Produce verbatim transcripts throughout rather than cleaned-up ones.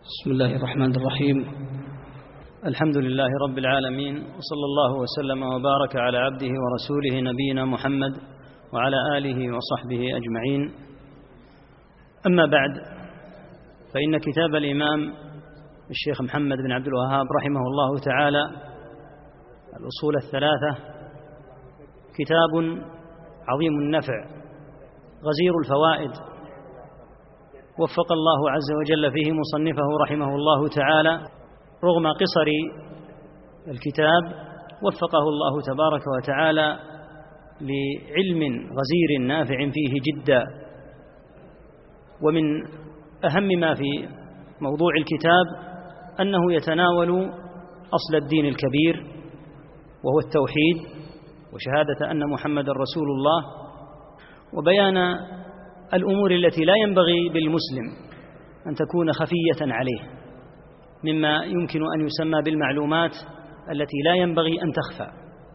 بسم الله الرحمن الرحيم. الحمد لله رب العالمين، وصلى الله وسلم وبارك على عبده ورسوله نبينا محمد وعلى آله وصحبه أجمعين. أما بعد، فإن كتاب الإمام الشيخ محمد بن عبد الوهاب رحمه الله تعالى الأصول الثلاثة كتاب عظيم النفع غزير الفوائد، وفق الله عز وجل فيه مصنفه رحمه الله تعالى. رغم قصر الكتاب وفقه الله تبارك وتعالى لعلم غزير نافع فيه جدا. ومن أهم ما في موضوع الكتاب أنه يتناول أصل الدين الكبير، وهو التوحيد وشهادة أن محمد رسول الله، وبيان الأمور التي لا ينبغي بالمسلم أن تكون خفية عليه، مما يمكن أن يسمى بالمعلومات التي لا ينبغي أن تخفى.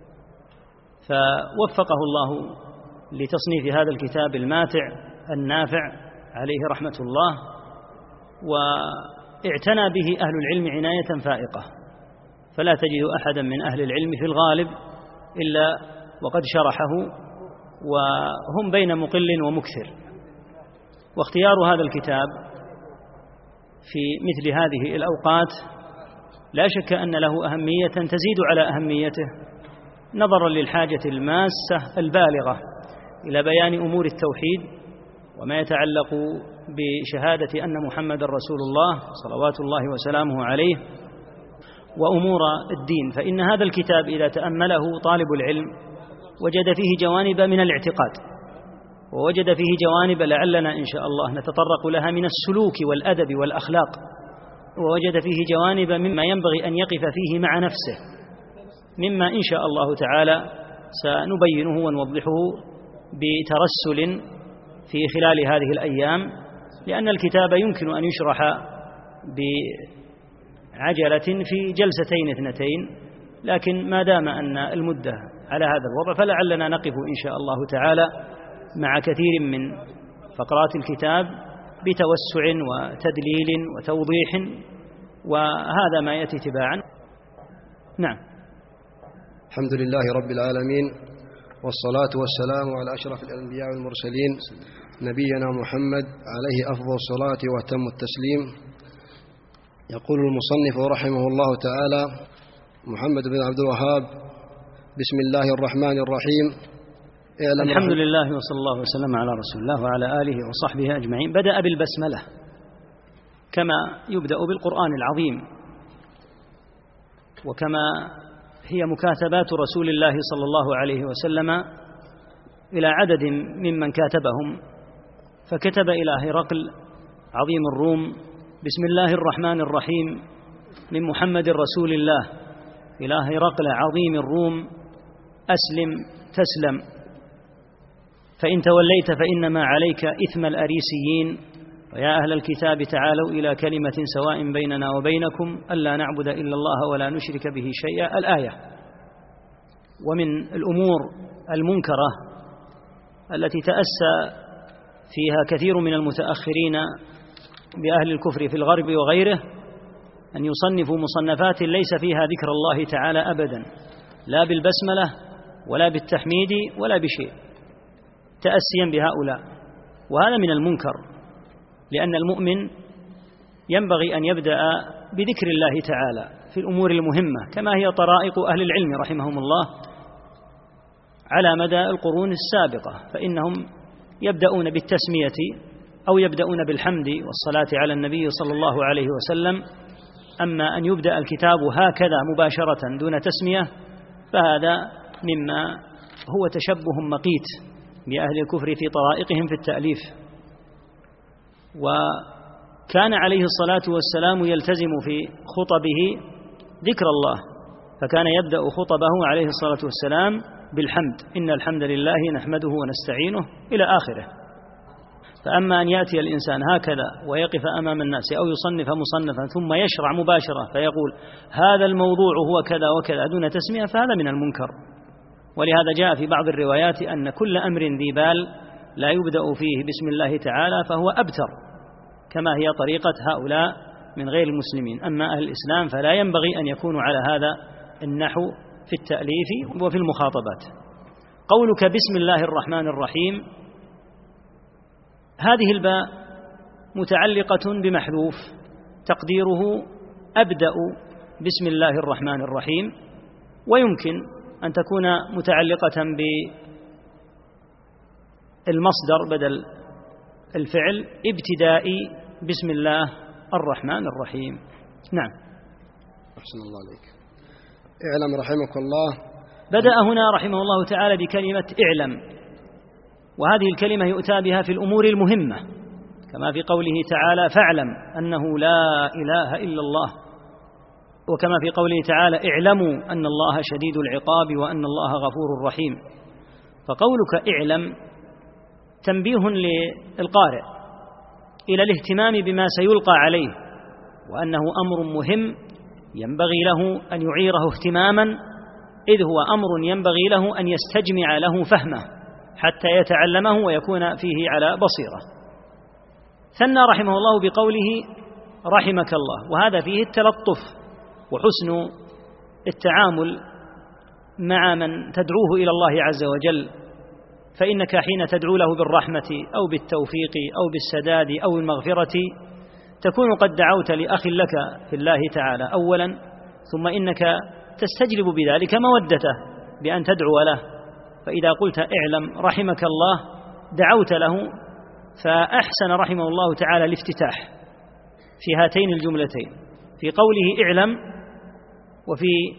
فوفقه الله لتصنيف هذا الكتاب الماتع النافع عليه رحمة الله، واعتنى به أهل العلم عناية فائقة، فلا تجد أحدا من أهل العلم في الغالب إلا وقد شرحه، وهم بين مقل ومكثر. واختيار هذا الكتاب في مثل هذه الأوقات لا شك أن له أهمية تزيد على أهميته، نظرا للحاجة الماسة البالغة إلى بيان أمور التوحيد وما يتعلق بشهادة أن محمد رسول الله صلوات الله وسلامه عليه وأمور الدين. فإن هذا الكتاب إذا تأمله طالب العلم وجد فيه جوانب من الاعتقاد، ووجد فيه جوانب لعلنا إن شاء الله نتطرق لها من السلوك والأدب والأخلاق، ووجد فيه جوانب مما ينبغي أن يقف فيه مع نفسه، مما إن شاء الله تعالى سنبينه ونوضحه بترسل في خلال هذه الأيام، لأن الكتاب يمكن أن يشرح بعجلة في جلستين اثنتين، لكن ما دام أن المدة على هذا الوضع فلعلنا نقف إن شاء الله تعالى مع كثير من فقرات الكتاب بتوسع وتدليل وتوضيح، وهذا ما يأتي تباعا. نعم. الحمد لله رب العالمين، والصلاة والسلام على أشرف الأنبياء والمرسلين نبينا محمد عليه أفضل الصلاة وأتم التسليم. يقول المصنف رحمه الله تعالى: محمد بن عبد الوهاب، بسم الله الرحمن الرحيم. الحمد لله وصلى الله وسلم على رسول الله وعلى آله وصحبه أجمعين. بدأ بالبسملة كما يبدأ بالقرآن العظيم، وكما هي مكاتبات رسول الله صلى الله عليه وسلم إلى عدد ممن كاتبهم، فكتب إلى هرقل عظيم الروم: بسم الله الرحمن الرحيم من محمد رسول الله إلى هرقل عظيم الروم، أسلم تسلم، فإن توليت فإنما عليك إثم الأريسيين، ويا أهل الكتاب تعالوا إلى كلمة سواء بيننا وبينكم ألا نعبد إلا الله ولا نشرك به شيئا. الآية. ومن الأمور المنكرة التي تأسى فيها كثير من المتأخرين بأهل الكفر في الغرب وغيره أن يصنفوا مصنفات ليس فيها ذكر الله تعالى أبدا، لا بالبسملة ولا بالتحميد ولا بشيء، تأسيا بهؤلاء، وهذا من المنكر، لأن المؤمن ينبغي أن يبدأ بذكر الله تعالى في الأمور المهمة، كما هي طرائق أهل العلم رحمهم الله على مدى القرون السابقة، فإنهم يبدأون بالتسمية أو يبدأون بالحمد والصلاة على النبي صلى الله عليه وسلم. أما أن يبدأ الكتاب هكذا مباشرة دون تسمية فهذا مما هو تشبه مقيت بأهل الكفر في طرائقهم في التأليف. وكان عليه الصلاة والسلام يلتزم في خطبه ذكر الله، فكان يبدأ خطبه عليه الصلاة والسلام بالحمد: إن الحمد لله نحمده ونستعينه إلى آخره. فأما أن يأتي الإنسان هكذا ويقف أمام الناس أو يصنف مصنفا ثم يشرع مباشرة فيقول هذا الموضوع هو كذا وكذا دون تسمية، فهذا من المنكر. ولهذا جاء في بعض الروايات أن كل أمر ذي بال لا يبدأ فيه بسم الله تعالى فهو أبتر، كما هي طريقة هؤلاء من غير المسلمين. أما أهل الإسلام فلا ينبغي أن يكونوا على هذا النحو في التأليف وفي المخاطبات. قولك بسم الله الرحمن الرحيم، هذه الباء متعلقة بمحذوف تقديره أبدأ بسم الله الرحمن الرحيم، ويمكن أن تكون متعلقة بالمصدر بدل الفعل ابتدائي بسم الله الرحمن الرحيم. نعم. أحسن الله عليك. اعلم رحمك الله. بدأ هنا رحمه الله تعالى بكلمة اعلم، وهذه الكلمة يؤتى بها في الأمور المهمة، كما في قوله تعالى فاعلم أنه لا إله إلا الله، وكما في قوله تعالى اعلموا أن الله شديد العقاب وأن الله غفور رحيم. فقولك اعلم تنبيه للقارئ إلى الاهتمام بما سيلقى عليه، وأنه أمر مهم ينبغي له أن يعيره اهتماما، إذ هو أمر ينبغي له أن يستجمع له فهمه حتى يتعلمه ويكون فيه على بصيرة. ثنى رحمه الله بقوله رحمك الله، وهذا فيه التلطف وحسن التعامل مع من تدعوه إلى الله عز وجل، فإنك حين تدعو له بالرحمة أو بالتوفيق أو بالسداد أو المغفرة تكون قد دعوت لأخ لك في الله تعالى أولا، ثم إنك تستجلب بذلك مودته بأن تدعو له. فإذا قلت اعلم رحمك الله دعوت له، فأحسن رحمه الله تعالى الافتتاح في هاتين الجملتين، في قوله اعلم وفي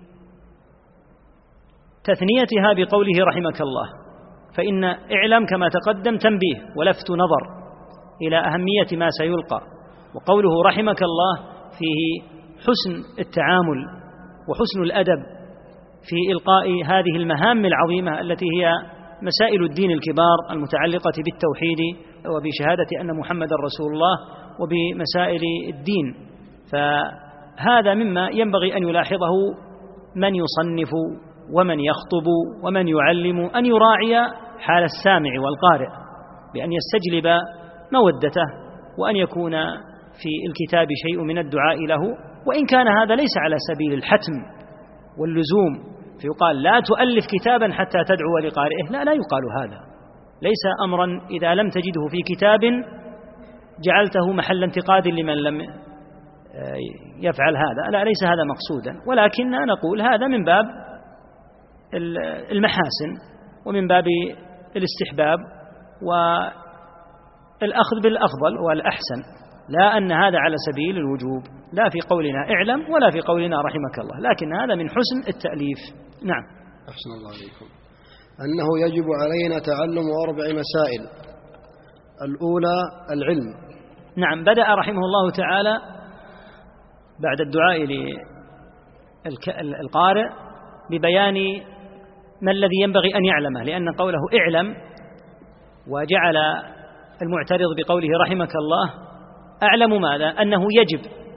تثنيتها بقوله رحمك الله. فإن اعلم كما تقدم تنبيه ولفت نظر إلى أهمية ما سيلقى، وقوله رحمك الله فيه حسن التعامل وحسن الأدب في إلقاء هذه المهام العظيمة التي هي مسائل الدين الكبار المتعلقة بالتوحيد وبشهادة أن محمد رسول الله وبمسائل الدين. فهذا مما ينبغي أن يلاحظه من يصنف ومن يخطب ومن يعلم، أن يراعي حال السامع والقارئ بأن يستجلب مودته، وأن يكون في الكتاب شيء من الدعاء له، وإن كان هذا ليس على سبيل الحتم واللزوم، فيقال لا تؤلف كتابا حتى تدعو لقارئه، لا لا يقال هذا، ليس أمرا إذا لم تجده في كتاب جعلته محل انتقاد لمن لم يفعل هذا، لا ليس هذا مقصودا، ولكن نقول هذا من باب المحاسن ومن باب الاستحباب والأخذ بالأفضل والأحسن، لا أن هذا على سبيل الوجوب، لا في قولنا اعلم ولا في قولنا رحمك الله، لكن هذا من حسن التأليف. نعم. أحسن الله عليكم. أنه يجب علينا تعلم أربع مسائل. الأولى العلم. نعم. بدأ رحمه الله تعالى بعد الدعاء للقارئ ببيان ما الذي ينبغي أن يعلمه، لأن قوله اعلم وجعل المعترض بقوله رحمك الله أعلم ماذا؟ أنه يجب،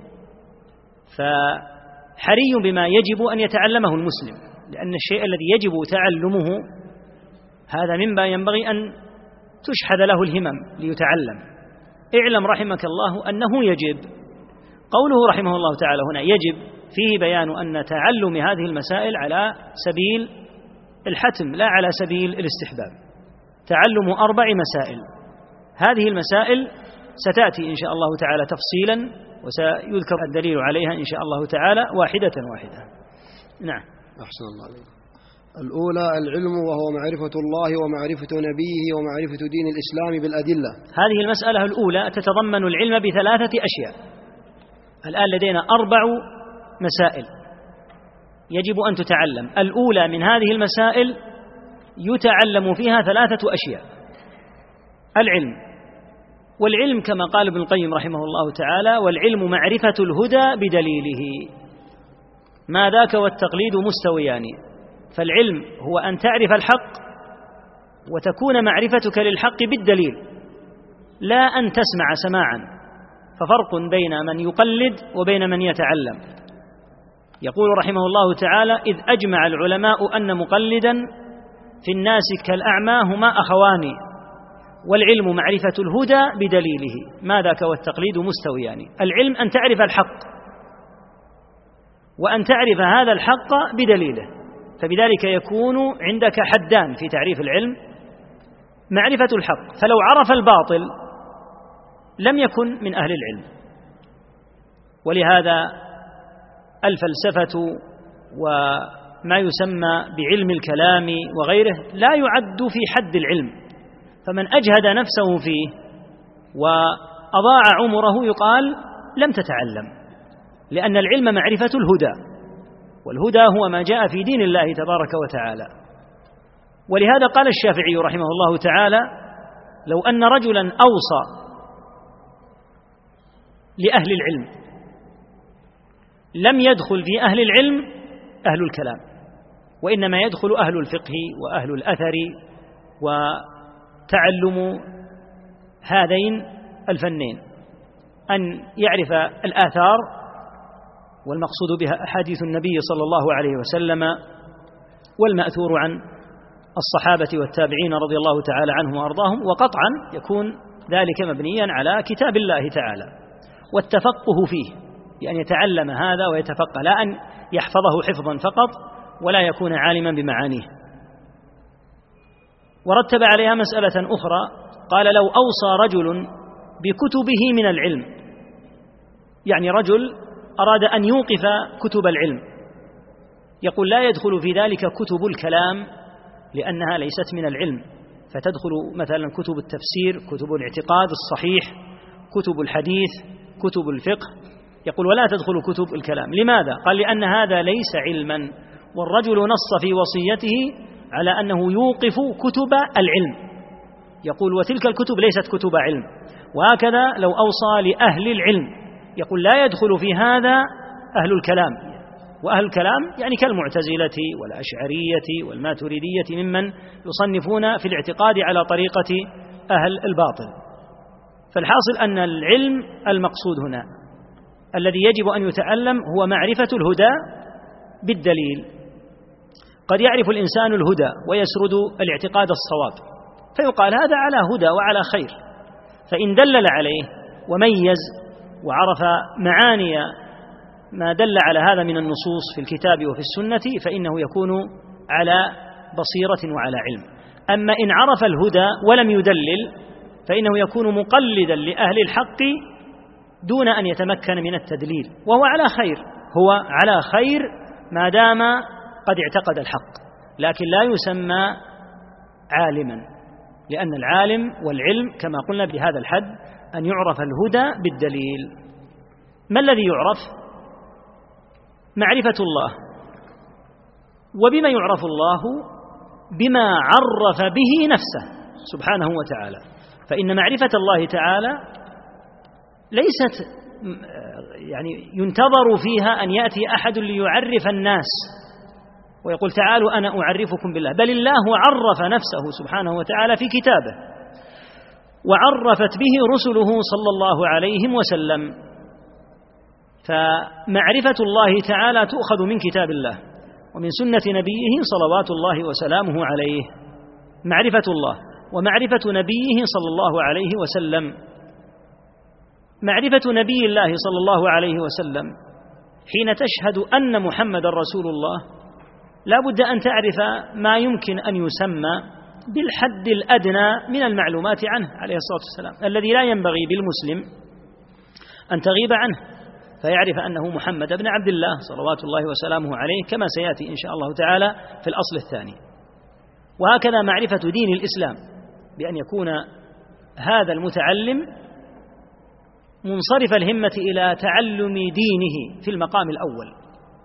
فحري بما يجب أن يتعلمه المسلم، لأن الشيء الذي يجب تعلمه هذا مما ينبغي أن تشحذ له الهمم ليتعلم. اعلم رحمك الله أنه يجب. قوله رحمه الله تعالى هنا يجب فيه بيان أن تعلم هذه المسائل على سبيل الحتم لا على سبيل الاستحباب. تعلم أربع مسائل، هذه المسائل ستأتي إن شاء الله تعالى تفصيلا، وسيذكر الدليل عليها إن شاء الله تعالى واحدة واحدة. نعم. أحسن الله عليك. الأولى العلم، وهو معرفة الله ومعرفة نبيه ومعرفة دين الإسلام بالأدلة. هذه المسألة الأولى تتضمن العلم بثلاثة أشياء. الآن لدينا أربع مسائل يجب أن تتعلم. الأولى من هذه المسائل يتعلم فيها ثلاثة أشياء: العلم، والعلم كما قال ابن القيم رحمه الله تعالى والعلم معرفة الهدى بدليله، ما ذاك والتقليد مستويان. فالعلم هو أن تعرف الحق وتكون معرفتك للحق بالدليل، لا أن تسمع سماعا، ففرق بين من يقلد وبين من يتعلم. يقول رحمه الله تعالى: إذ أجمع العلماء أن مقلدا في الناس كالأعمى هما أخوان، والعلم معرفة الهدى بدليله. ما ذاك والتقليد مستويان. يعني العلم أن تعرف الحق، وأن تعرف هذا الحق بدليله، فبذلك يكون عندك حدان في تعريف العلم: معرفة الحق، فلو عرف الباطل لم يكن من أهل العلم. ولهذا الفلسفة وما يسمى بعلم الكلام وغيره لا يعد في حد العلم، فمن أجهد نفسه فيه وأضاع عمره يقال لم تتعلم، لأن العلم معرفة الهدى، والهدى هو ما جاء في دين الله تبارك وتعالى. ولهذا قال الشافعي رحمه الله تعالى: لو أن رجلا أوصى لأهل العلم لم يدخل في أهل العلم أهل الكلام، وإنما يدخل أهل الفقه وأهل الأثر وتعلم هذين الفنين، أن يعرف الآثار، والمقصود بها أحاديث النبي صلى الله عليه وسلم والمأثور عن الصحابة والتابعين رضي الله تعالى عنهم وأرضاهم، وقطعا يكون ذلك مبنيا على كتاب الله تعالى، والتفقه فيه بأن يتعلم هذا ويتفقه، لا أن يحفظه حفظا فقط ولا يكون عالما بمعانيه. ورتب عليها مسألة أخرى، قال: لو أوصى رجل بكتبه من العلم، يعني رجل أراد أن يوقف كتب العلم، يقول لا يدخل في ذلك كتب الكلام لأنها ليست من العلم، فتدخل مثلا كتب التفسير، كتب الاعتقاد الصحيح، كتب الحديث، كتب الفقه، يقول ولا تدخل كتب الكلام. لماذا؟ قال: لأن هذا ليس علما، والرجل نص في وصيته على أنه يوقف كتب العلم، يقول وتلك الكتب ليست كتب علم. وهكذا لو أوصى لأهل العلم يقول لا يدخل في هذا أهل الكلام، وأهل الكلام يعني كالمعتزلة والأشعرية والماتريدية ممن يصنفون في الاعتقاد على طريقة أهل الباطل. فالحاصل أن العلم المقصود هنا الذي يجب أن يتعلم هو معرفة الهدى بالدليل. قد يعرف الإنسان الهدى ويسرد الاعتقاد الصواب، فيقال هذا على هدى وعلى خير، فإن دلل عليه وميز وعرف معاني ما دل على هذا من النصوص في الكتاب وفي السنة فإنه يكون على بصيرة وعلى علم. أما إن عرف الهدى ولم يدلل فإنه يكون مقلدا لأهل الحق دون أن يتمكن من التدليل، وهو على خير، هو على خير ما دام قد اعتقد الحق، لكن لا يسمى عالما، لأن العالم والعلم كما قلنا بهذا الحد أن يعرف الهدى بالدليل. ما الذي يعرف؟ معرفة الله. وبما يعرف الله؟ بما عرف به نفسه سبحانه وتعالى. فإن معرفة الله تعالى ليست يعني ينتظر فيها أن يأتي أحد ليعرف الناس ويقول تعالوا أنا أعرفكم بالله، بل الله عرف نفسه سبحانه وتعالى في كتابه، وعرفت به رسله صلى الله عليه وسلم. فمعرفة الله تعالى تؤخذ من كتاب الله ومن سنة نبيه صلوات الله وسلامه عليه، معرفة الله ومعرفة نبيه صلى الله عليه وسلم. معرفة نبي الله صلى الله عليه وسلم حين تشهد أن محمد رسول الله لا بد أن تعرف ما يمكن أن يسمى بالحد الأدنى من المعلومات عنه عليه الصلاة والسلام، الذي لا ينبغي بالمسلم أن تغيب عنه، فيعرف أنه محمد بن عبد الله صلوات الله وسلامه عليه، كما سيأتي إن شاء الله تعالى في الأصل الثاني. وهكذا معرفة دين الإسلام، بأن يكون هذا المتعلم منصرف الهمة إلى تعلم دينه في المقام الأول.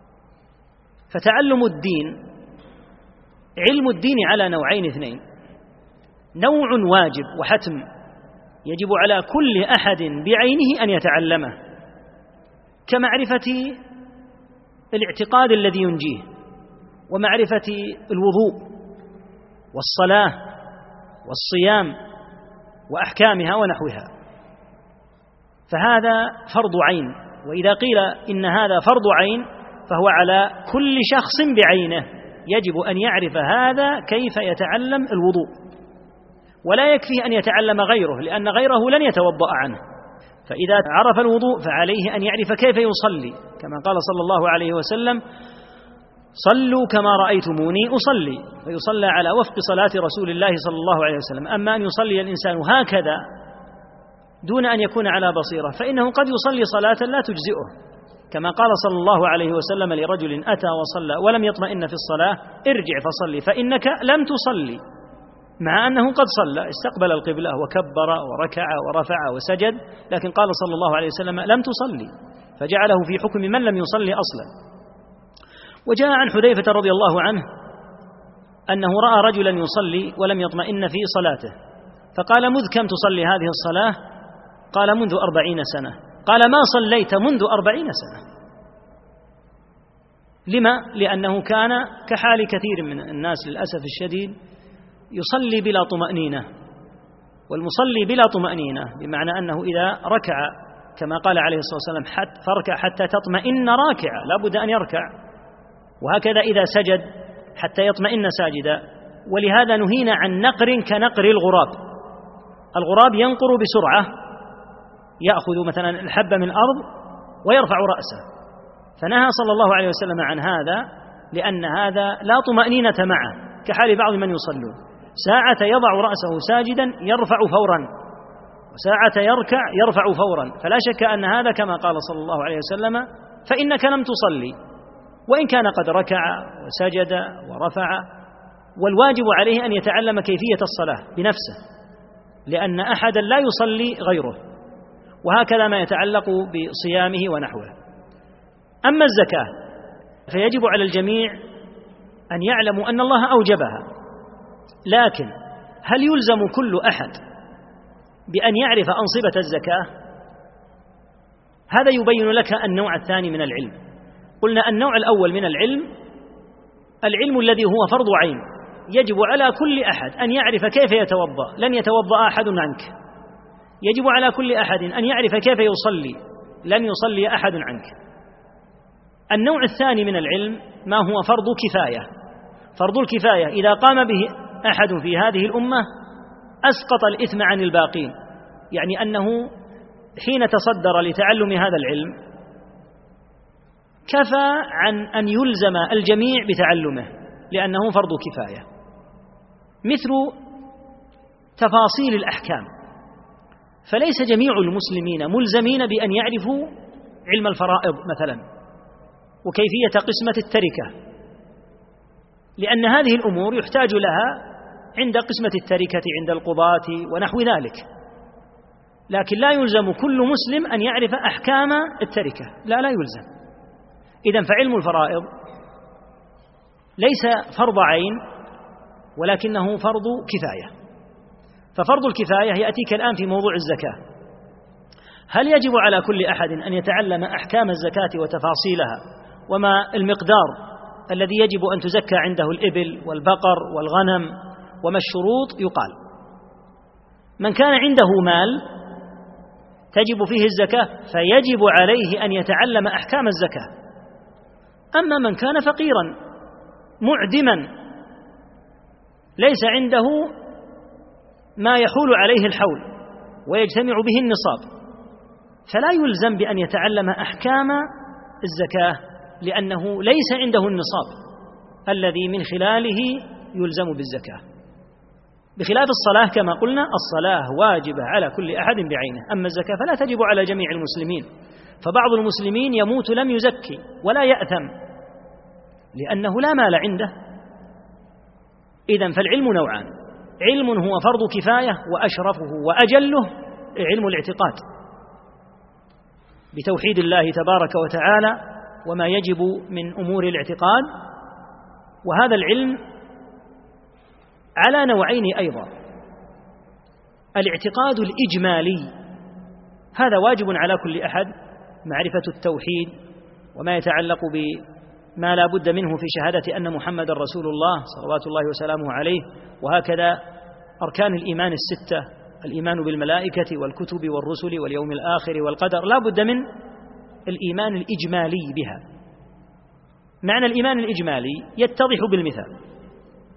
فتعلم الدين، علم الدين على نوعين اثنين: نوع واجب وحتم يجب على كل أحد بعينه أن يتعلمه، كمعرفة الاعتقاد الذي ينجيه، ومعرفة الوضوء والصلاة والصيام وأحكامها ونحوها، فهذا فرض عين. وإذا قيل إن هذا فرض عين فهو على كل شخص بعينه، يجب أن يعرف هذا كيف يتعلم الوضوء ولا يكفيه أن يتعلم غيره، لأن غيره لن يتوضأ عنه. فإذا عرف الوضوء فعليه أن يعرف كيف يصلي، كما قال صلى الله عليه وسلم: صلوا كما رأيتموني أصلي، فيصلى على وفق صلاة رسول الله صلى الله عليه وسلم. أما أن يصلي الإنسان هكذا دون أن يكون على بصيرة فإنه قد يصلي صلاة لا تجزئه، كما قال صلى الله عليه وسلم لرجل أتى وصلى ولم يطمئن في الصلاة: ارجع فصلي فإنك لم تصلي، مع أنه قد صلى، استقبل القبلة وكبر وركع ورفع وسجد، لكن قال صلى الله عليه وسلم: لم تصلي، فجعله في حكم من لم يصلي أصلا. وجاء عن حذيفة رضي الله عنه أنه رأى رجلا يصلي ولم يطمئن في صلاته، فقال: مذ كم تصلي هذه الصلاة؟ قال: منذ أربعين سنة. قال: ما صليت منذ أربعين سنة. لما؟ لأنه كان كحال كثير من الناس للأسف الشديد، يصلي بلا طمأنينة. والمصلي بلا طمأنينة بمعنى أنه إذا ركع كما قال عليه الصلاة والسلام: حتى فاركع حتى تطمئن راكعا، لا بد أن يركع، وهكذا إذا سجد حتى يطمئن ساجدا. ولهذا نهينا عن نقر كنقر الغراب. الغراب ينقر بسرعة، يأخذ مثلا الحبة من الأرض ويرفع رأسه، فنهى صلى الله عليه وسلم عن هذا، لأن هذا لا طمأنينة معه، كحال بعض من يصلون، ساعة يضع رأسه ساجدا يرفع فورا، وساعة يركع يرفع فورا. فلا شك أن هذا كما قال صلى الله عليه وسلم: فإنك لم تصلي، وإن كان قد ركع وسجد ورفع. والواجب عليه أن يتعلم كيفية الصلاة بنفسه، لأن أحدا لا يصلي غيره، وهكذا ما يتعلق بصيامه ونحوه. أما الزكاة فيجب على الجميع أن يعلموا أن الله أوجبها، لكن هل يلزم كل أحد بأن يعرف أنصبة الزكاة؟ هذا يبين لك النوع الثاني من العلم. قلنا النوع الأول من العلم العلم الذي هو فرض عين، يجب على كل أحد أن يعرف كيف يتوضأ، لن يتوضأ أحد عنك. يجب على كل أحد أن يعرف كيف يصلي، لن يصلي أحد عنك. النوع الثاني من العلم ما هو فرض كفاية. فرض الكفاية إذا قام به أحد في هذه الأمة أسقط الإثم عن الباقين، يعني أنه حين تصدر لتعلم هذا العلم كفى عن أن يلزم الجميع بتعلمه، لأنه فرض كفاية. مثل تفاصيل الأحكام، فليس جميع المسلمين ملزمين بأن يعرفوا علم الفرائض مثلا وكيفية قسمة التركة، لأن هذه الأمور يحتاج لها عند قسمة التركة عند القضاة ونحو ذلك، لكن لا يلزم كل مسلم أن يعرف أحكام التركة، لا لا يلزم. إذن فعلم الفرائض ليس فرض عين ولكنه فرض كفاية. ففرض الكفاية يأتيك الآن في موضوع الزكاة. هل يجب على كل أحد أن يتعلم أحكام الزكاة وتفاصيلها وما المقدار الذي يجب أن تزكى عنده الإبل والبقر والغنم وما الشروط؟ يقال من كان عنده مال تجب فيه الزكاة فيجب عليه أن يتعلم أحكام الزكاة. أما من كان فقيرا معدما ليس عنده ما يحول عليه الحول ويجتمع به النصاب فلا يلزم بأن يتعلم أحكام الزكاة، لأنه ليس عنده النصاب الذي من خلاله يلزم بالزكاة. بخلاف الصلاة كما قلنا الصلاة واجبة على كل أحد بعينه، أما الزكاة فلا تجب على جميع المسلمين. فبعض المسلمين يموت لم يزكي ولا يأثم لأنه لا مال عنده. إذن فالعلم نوعان: علم هو فرض كفاية وأشرفه وأجله علم الاعتقاد بتوحيد الله تبارك وتعالى وما يجب من أمور الاعتقاد، وهذا العلم على نوعين أيضا: الاعتقاد الإجمالي هذا واجب على كل أحد، معرفة التوحيد وما يتعلق بما لا بد منه في شهادة أن محمد رسول الله صلوات الله وسلامه عليه، وهكذا أركان الإيمان الستة: الإيمان بالملائكة والكتب والرسل واليوم الآخر والقدر، لا بد من الإيمان الإجمالي بها. معنى الإيمان الإجمالي يتضح بالمثال: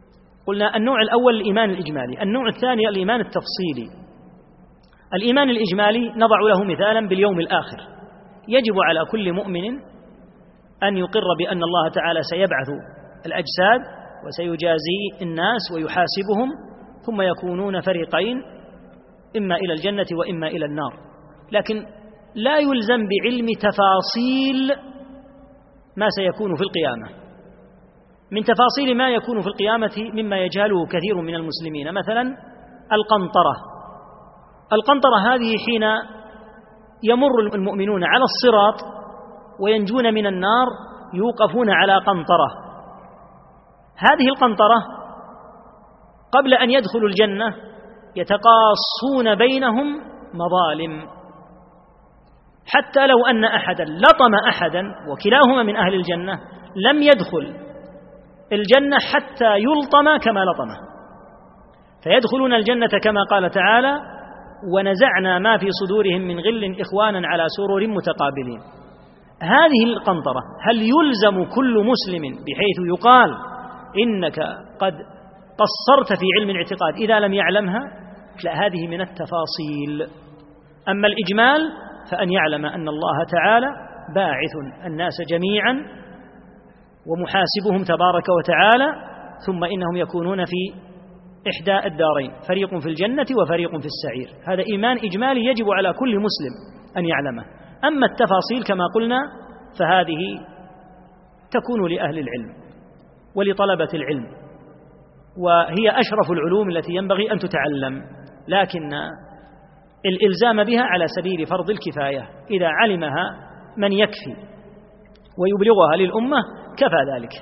قلنا النوع الأول الإيمان الإجمالي، النوع الثاني الإيمان التفصيلي. الإيمان الإجمالي نضع له مثالا باليوم الآخر. يجب على كل مؤمن أن يقر بأن الله تعالى سيبعث الأجساد وسيجازي الناس ويحاسبهم، ثم يكونون فريقين إما إلى الجنة وإما إلى النار، لكن لا يلزم بعلم تفاصيل ما سيكون في القيامة. من تفاصيل ما يكون في القيامة مما يجهله كثير من المسلمين، مثلا القنطرة. القنطرة هذه حين يمر المؤمنون على الصراط وينجون من النار يوقفون على قنطرة. هذه القنطرة قبل أن يدخلوا الجنة يتقاصون بينهم مظالم، حتى لو أن أحدا لطم أحدا وكلاهما من أهل الجنة لم يدخل الجنة حتى يلطم كما لطمه، فيدخلون الجنة كما قال تعالى: ونزعنا ما في صدورهم من غل إخوانا على سرر متقابلين. هذه القنطرة هل يلزم كل مسلم بحيث يقال إنك قد قصرت في علم الاعتقاد إذا لم يعلمها؟ لا، هذه من التفاصيل. أما الإجمال فأن يعلم أن الله تعالى باعث الناس جميعا ومحاسبهم تبارك وتعالى، ثم إنهم يكونون في إحدى الدارين، فريق في الجنة وفريق في السعير. هذا إيمان إجمالي يجب على كل مسلم أن يعلمه. أما التفاصيل كما قلنا فهذه تكون لأهل العلم ولطلبة العلم، وهي أشرف العلوم التي ينبغي أن تتعلم، لكن الإلزام بها على سبيل فرض الكفاية. إذا علمها من يكفي ويبلغها للأمة كفى ذلك.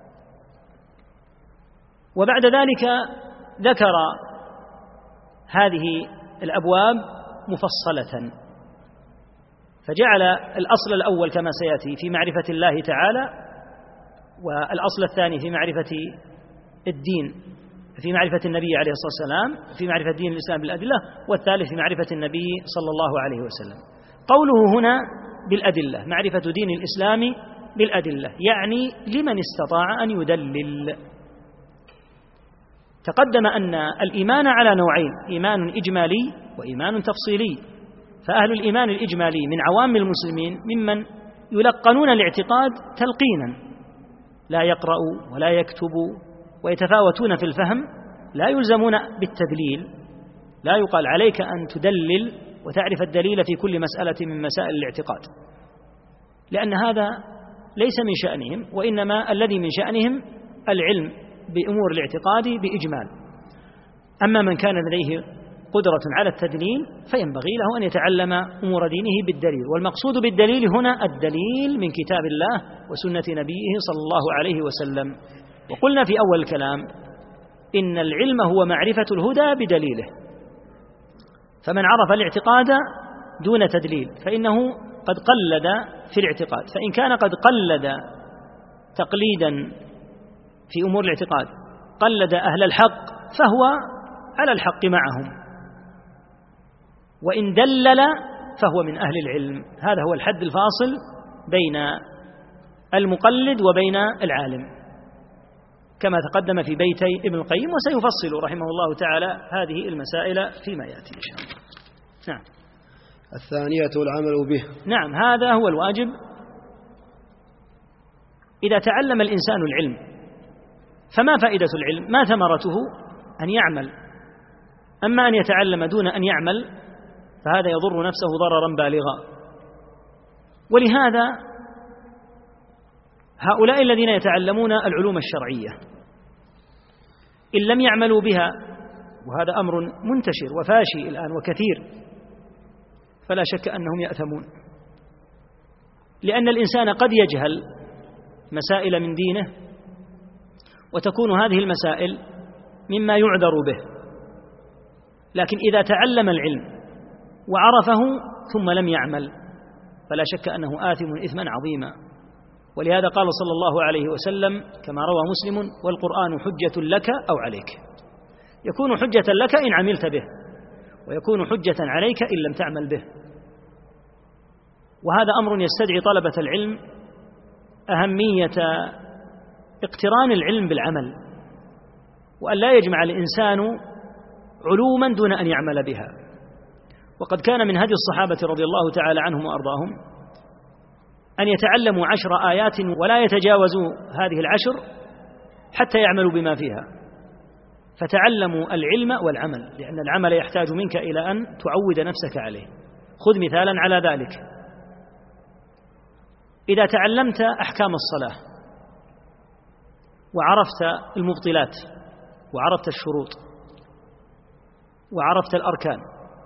وبعد ذلك ذكر هذه الأبواب مفصلة، فجعل الأصل الأول كما سيأتي في معرفة الله تعالى، والأصل الثاني في معرفة الدين في معرفة النبي عليه الصلاة والسلام، في معرفة دين الإسلام بالأدلة، والثالث في معرفة النبي صلى الله عليه وسلم. قوله هنا بالأدلة، معرفة دين الإسلام بالأدلة، يعني لمن استطاع أن يدلل. تقدم أن الإيمان على نوعين: إيمان إجمالي وإيمان تفصيلي. فأهل الإيمان الإجمالي من عوام المسلمين ممن يلقنون الاعتقاد تلقينا، لا يقرأوا ولا يكتبوا ويتفاوتون في الفهم، لا يلزمون بالتدليل، لا يقال عليك أن تدلل وتعرف الدليل في كل مسألة من مسائل الاعتقاد، لأن هذا ليس من شأنهم، وإنما الذي من شأنهم العلم بأمور الاعتقاد بإجمال. أما من كان لديه قدرة على التدليل فينبغي له أن يتعلم أمور دينه بالدليل، والمقصود بالدليل هنا الدليل من كتاب الله وسنة نبيه صلى الله عليه وسلم. وقلنا في أول الكلام إن العلم هو معرفة الهدى بدليله، فمن عرف الاعتقاد دون تدليل فإنه قد قلد في الاعتقاد، فإن كان قد قلد تقليدا في أمور الاعتقاد قلد أهل الحق فهو على الحق معهم، وإن دلل فهو من أهل العلم. هذا هو الحد الفاصل بين المقلد وبين العالم، كما تقدم في بيتي ابن القيم، وسيفصل رحمه الله تعالى هذه المسائل فيما يأتي إن شاء الله. نعم. الثانية العمل به. نعم، هذا هو الواجب. إذا تعلم الإنسان العلم فما فائدة العلم؟ ما ثمرته؟ أن يعمل. أما أن يتعلم دون أن يعمل فهذا يضر نفسه ضررا بالغا. ولهذا هؤلاء الذين يتعلمون العلوم الشرعية إن لم يعملوا بها، وهذا أمر منتشر وفاشي الآن وكثير، فلا شك أنهم يأثمون، لأن الإنسان قد يجهل مسائل من دينه وتكون هذه المسائل مما يعذر به، لكن إذا تعلم العلم وعرفه ثم لم يعمل فلا شك أنه آثم إثما عظيما. ولهذا قال صلى الله عليه وسلم كما روى مسلم: والقرآن حجة لك أو عليك. يكون حجة لك إن عملت به، ويكون حجة عليك إن لم تعمل به. وهذا أمر يستدعي طلبة العلم أهمية اقتران العلم بالعمل، وأن لا يجمع الإنسان علوما دون أن يعمل بها. وقد كان من هدي الصحابة رضي الله تعالى عنهم وأرضاهم أن يتعلموا عشر آيات ولا يتجاوزوا هذه العشر حتى يعملوا بما فيها، فتعلموا العلم والعمل، لأن العمل يحتاج منك إلى أن تعود نفسك عليه. خذ مثالا على ذلك: إذا تعلمت أحكام الصلاة وعرفت المبطلات وعرفت الشروط وعرفت الأركان،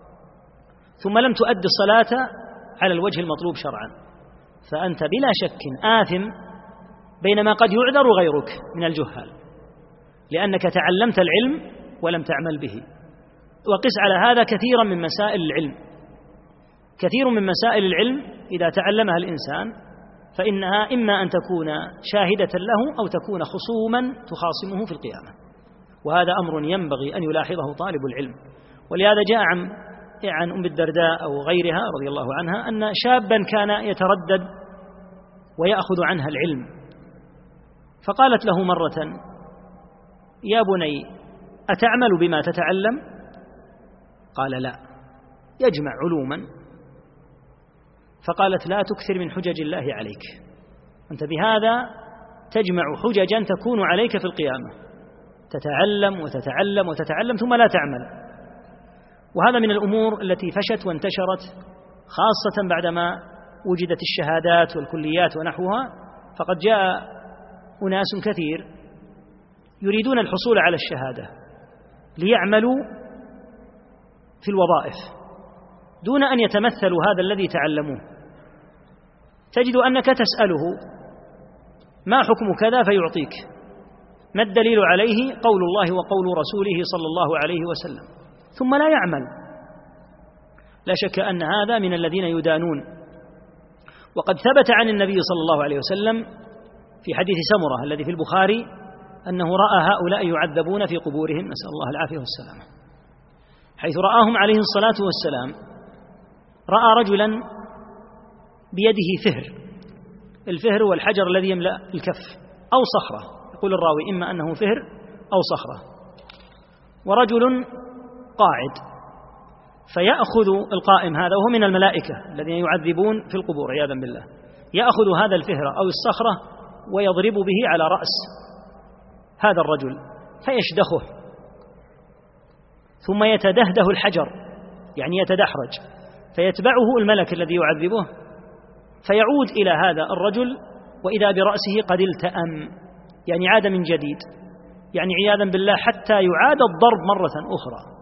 ثم لم تؤد الصلاة على الوجه المطلوب شرعا، فأنت بلا شك آثم، بينما قد يعذر غيرك من الجهال، لأنك تعلمت العلم ولم تعمل به. وقس على هذا كثيرا من مسائل العلم. كثير من مسائل العلم إذا تعلمها الإنسان فإنها إما أن تكون شاهدة له أو تكون خصوما تخاصمه في القيامة، وهذا أمر ينبغي أن يلاحظه طالب العلم. ولهذا جاء عن عن أم الدرداء أو غيرها رضي الله عنها أن شابا كان يتردد ويأخذ عنها العلم، فقالت له مرة: يا بني أتعمل بما تتعلم؟ قال: لا. يجمع علوما. فقالت: لا تكثر من حجج الله عليك، أنت بهذا تجمع حججا تكون عليك في القيامة، تتعلم وتتعلم وتتعلم ثم لا تعمل. وهذا من الأمور التي فشت وانتشرت خاصة بعدما وجدت الشهادات والكليات ونحوها، فقد جاء أناس كثير يريدون الحصول على الشهادة ليعملوا في الوظائف دون أن يتمثلوا هذا الذي تعلموه. تجد أنك تسأله: ما حكم كذا؟ فيعطيك. ما الدليل عليه؟ قول الله وقول رسوله صلى الله عليه وسلم، ثم لا يعمل. لا شك أن هذا من الذين يدانون. وقد ثبت عن النبي صلى الله عليه وسلم في حديث سمرة الذي في البخاري أنه رأى هؤلاء يعذبون في قبورهم، نسأل الله العافية والسلامة، حيث رآهم عليه الصلاة والسلام. رأى رجلا بيده فهر، الفهر هو الحجر الذي يملأ الكف أو صخرة، يقول الراوي إما أنه فهر أو صخرة، ورجل قاعد، فيأخذ القائم هذا وهو من الملائكة الذين يعذبون في القبور عياذا بالله، يأخذ هذا الفهر أو الصخرة ويضرب به على رأس هذا الرجل فيشدخه، ثم يتدهده الحجر يعني يتدحرج، فيتبعه الملك الذي يعذبه فيعود إلى هذا الرجل وإذا برأسه قد التأم، يعني عاد من جديد، يعني عياذا بالله حتى يعاد الضرب مرة أخرى.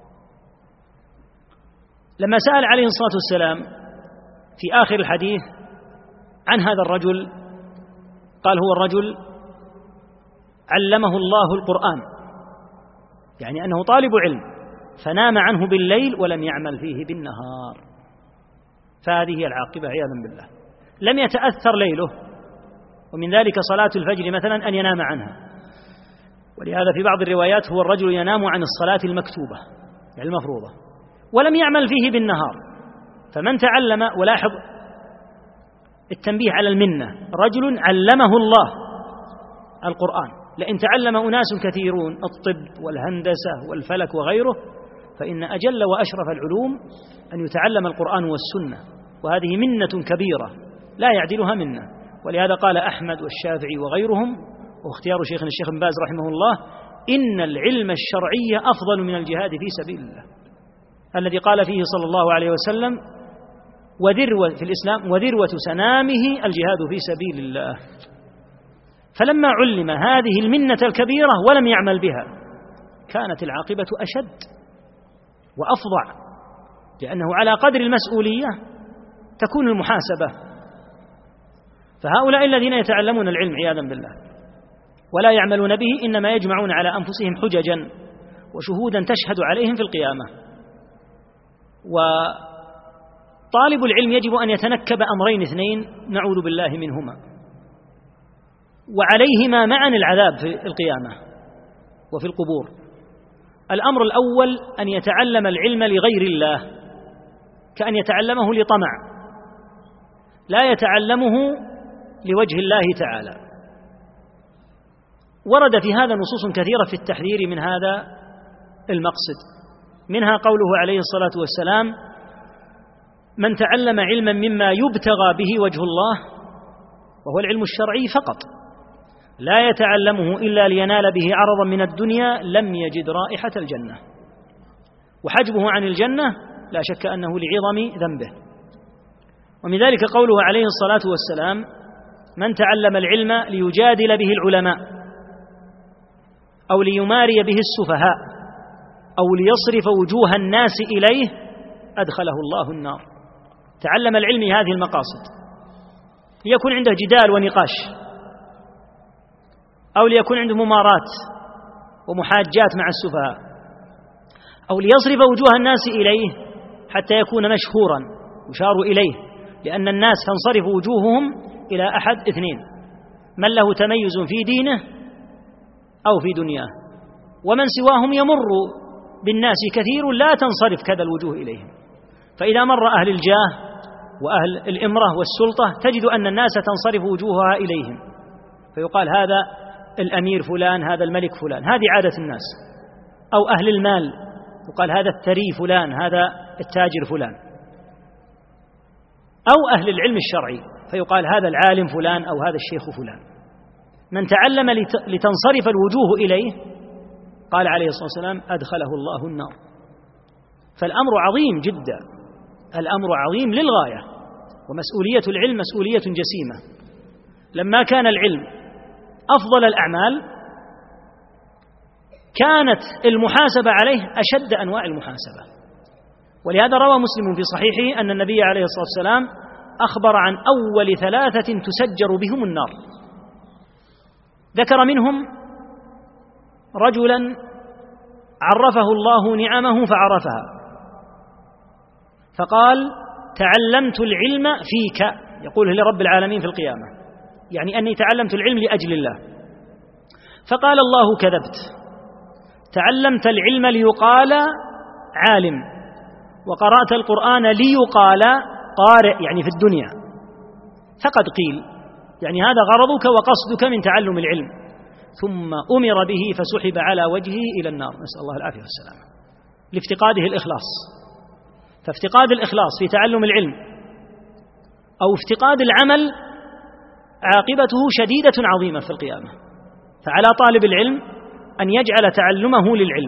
لما سأل عليه الصلاة والسلام في آخر الحديث عن هذا الرجل قال: هو الرجل علمه الله القرآن، يعني أنه طالب علم فنام عنه بالليل ولم يعمل فيه بالنهار، فهذه هي العاقبة عياذا بالله. لم يتأثر ليله، ومن ذلك صلاة الفجر مثلا أن ينام عنها، ولهذا في بعض الروايات هو الرجل ينام عن الصلاة المكتوبة يعني المفروضة ولم يعمل فيه بالنهار. فمن تعلم، ولاحظ التنبيه على المنة، رجل علمه الله القرآن، لئن تعلم أناس كثيرون الطب والهندسة والفلك وغيره فإن أجل وأشرف العلوم أن يتعلم القرآن والسنة، وهذه منة كبيرة لا يعدلها منة. ولهذا قال أحمد والشافعي وغيرهم، واختيار شيخنا الشيخ بن باز رحمه الله: إن العلم الشرعي أفضل من الجهاد في سبيل الله، الذي قال فيه صلى الله عليه وسلم: وذروة في الإسلام وذروة سنامه الجهاد في سبيل الله. فلما علم هذه المنة الكبيرة ولم يعمل بها كانت العاقبة أشد وأفظع، لأنه على قدر المسؤولية تكون المحاسبة. فهؤلاء الذين يتعلمون العلم عياذا بالله ولا يعملون به إنما يجمعون على أنفسهم حججا وشهودا تشهد عليهم في القيامة. وطالب العلم يجب أن يتنكب أمرين اثنين نعوذ بالله منهما، وعليهما معا العذاب في القيامة وفي القبور. الأمر الأول أن يتعلم العلم لغير الله، كأن يتعلمه لطمع، لا يتعلمه لوجه الله تعالى. ورد في هذا نصوص كثيرة في التحذير من هذا المقصد، منها قوله عليه الصلاة والسلام: من تعلم علما مما يبتغى به وجه الله، وهو العلم الشرعي فقط، لا يتعلمه إلا لينال به عرضا من الدنيا، لم يجد رائحة الجنة. وحجبه عن الجنة لا شك أنه لعظم ذنبه. ومن ذلك قوله عليه الصلاة والسلام: من تعلم العلم ليجادل به العلماء أو ليماري به السفهاء أو ليصرف وجوه الناس إليه أدخله الله النار. تعلم العلم هذه المقاصد: ليكون عنده جدال ونقاش، أو ليكون عنده ممارات ومحاجات مع السفهاء، أو ليصرف وجوه الناس إليه حتى يكون مشهورا يشار إليه، لأن الناس تنصرف وجوههم إلى أحد اثنين: من له تميز في دينه أو في دنياه، ومن سواهم يمر بالناس كثير لا تنصرف كذا الوجوه إليهم. فإذا مر أهل الجاه وأهل الإمرة والسلطة تجد أن الناس تنصرف وجوهها إليهم، فيقال هذا الأمير فلان، هذا الملك فلان، هذه عادة الناس. أو أهل المال يقال هذا الثري فلان، هذا التاجر فلان. أو أهل العلم الشرعي فيقال هذا العالم فلان أو هذا الشيخ فلان. من تعلم لتنصرف الوجوه إليه، قال عليه الصلاة والسلام: أدخله الله النار. فالأمر عظيم جدا، الأمر عظيم للغاية، ومسؤولية العلم مسؤولية جسيمة. لما كان العلم أفضل الأعمال كانت المحاسبة عليه أشد أنواع المحاسبة. ولهذا روى مسلم في صحيحه أن النبي عليه الصلاة والسلام أخبر عن أول ثلاثة تسجر بهم النار. ذكر منهم رجلا عرفه الله نعمه فعرفها، فقال: تعلمت العلم فيك، يقول لرب العالمين في القيامة، يعني أني تعلمت العلم لأجل الله. فقال الله: كذبت، تعلمت العلم ليقال عالم، وقرأت القرآن ليقال قارئ، يعني في الدنيا، فقد قيل، يعني هذا غرضك وقصدك من تعلم العلم. ثم أمر به فسحب على وجهه إلى النار، نسأل الله العافية والسلامة، لافتقاده الإخلاص. فافتقاد الإخلاص في تعلم العلم أو افتقاد العمل عاقبته شديدة عظيمة في القيامة. فعلى طالب العلم أن يجعل تعلمه للعلم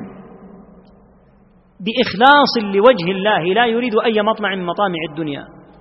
بإخلاص لوجه الله، لا يريد أي مطمع من مطامع الدنيا.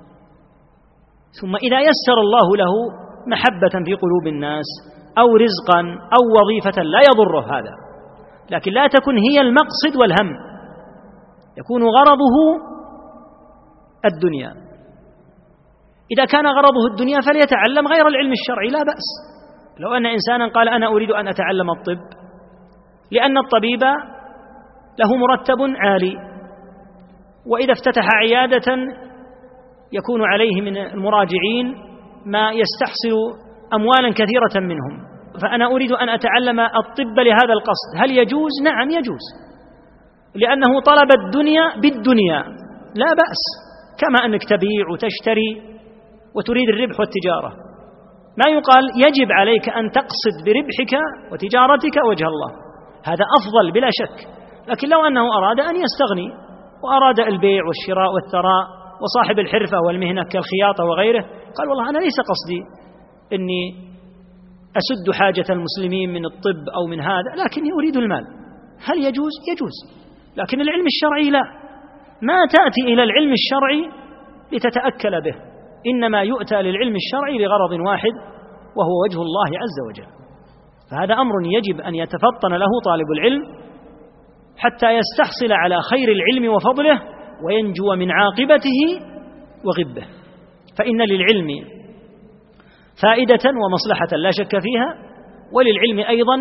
ثم إذا يسر الله له محبة في قلوب الناس أو رزقا أو وظيفة لا يضره هذا، لكن لا تكن هي المقصد والهم، يكون غرضه الدنيا. إذا كان غرضه الدنيا فليتعلم غير العلم الشرعي، لا بأس. لو أن إنسانا قال: أنا أريد أن أتعلم الطب، لأن الطبيب له مرتب عالي، وإذا افتتح عيادة يكون عليه من المراجعين ما يستحصل أموالا كثيرة منهم، فأنا أريد أن أتعلم الطب لهذا القصد، هل يجوز؟ نعم يجوز، لأنه طلب الدنيا بالدنيا، لا بأس، كما أنك تبيع وتشتري وتريد الربح والتجارة. ما يقال يجب عليك أن تقصد بربحك وتجارتك وجه الله، هذا أفضل بلا شك. لكن لو أنه أراد أن يستغني وأراد البيع والشراء والثراء وصاحب الحرفة والمهنة كالخياطة وغيره، قال: والله أنا ليس قصدي إني أسد حاجة المسلمين من الطب أو من هذا، لكني أريد المال. هل يجوز؟ يجوز. لكن العلم الشرعي لا، ما تأتي إلى العلم الشرعي لتتأكل به، إنما يؤتى للعلم الشرعي لغرض واحد، وهو وجه الله عز وجل. فهذا أمر يجب أن يتفطن له طالب العلم حتى يستحصل على خير العلم وفضله وينجو من عاقبته وغبه. فإن للعلم فائدة ومصلحة لا شك فيها، وللعلم أيضا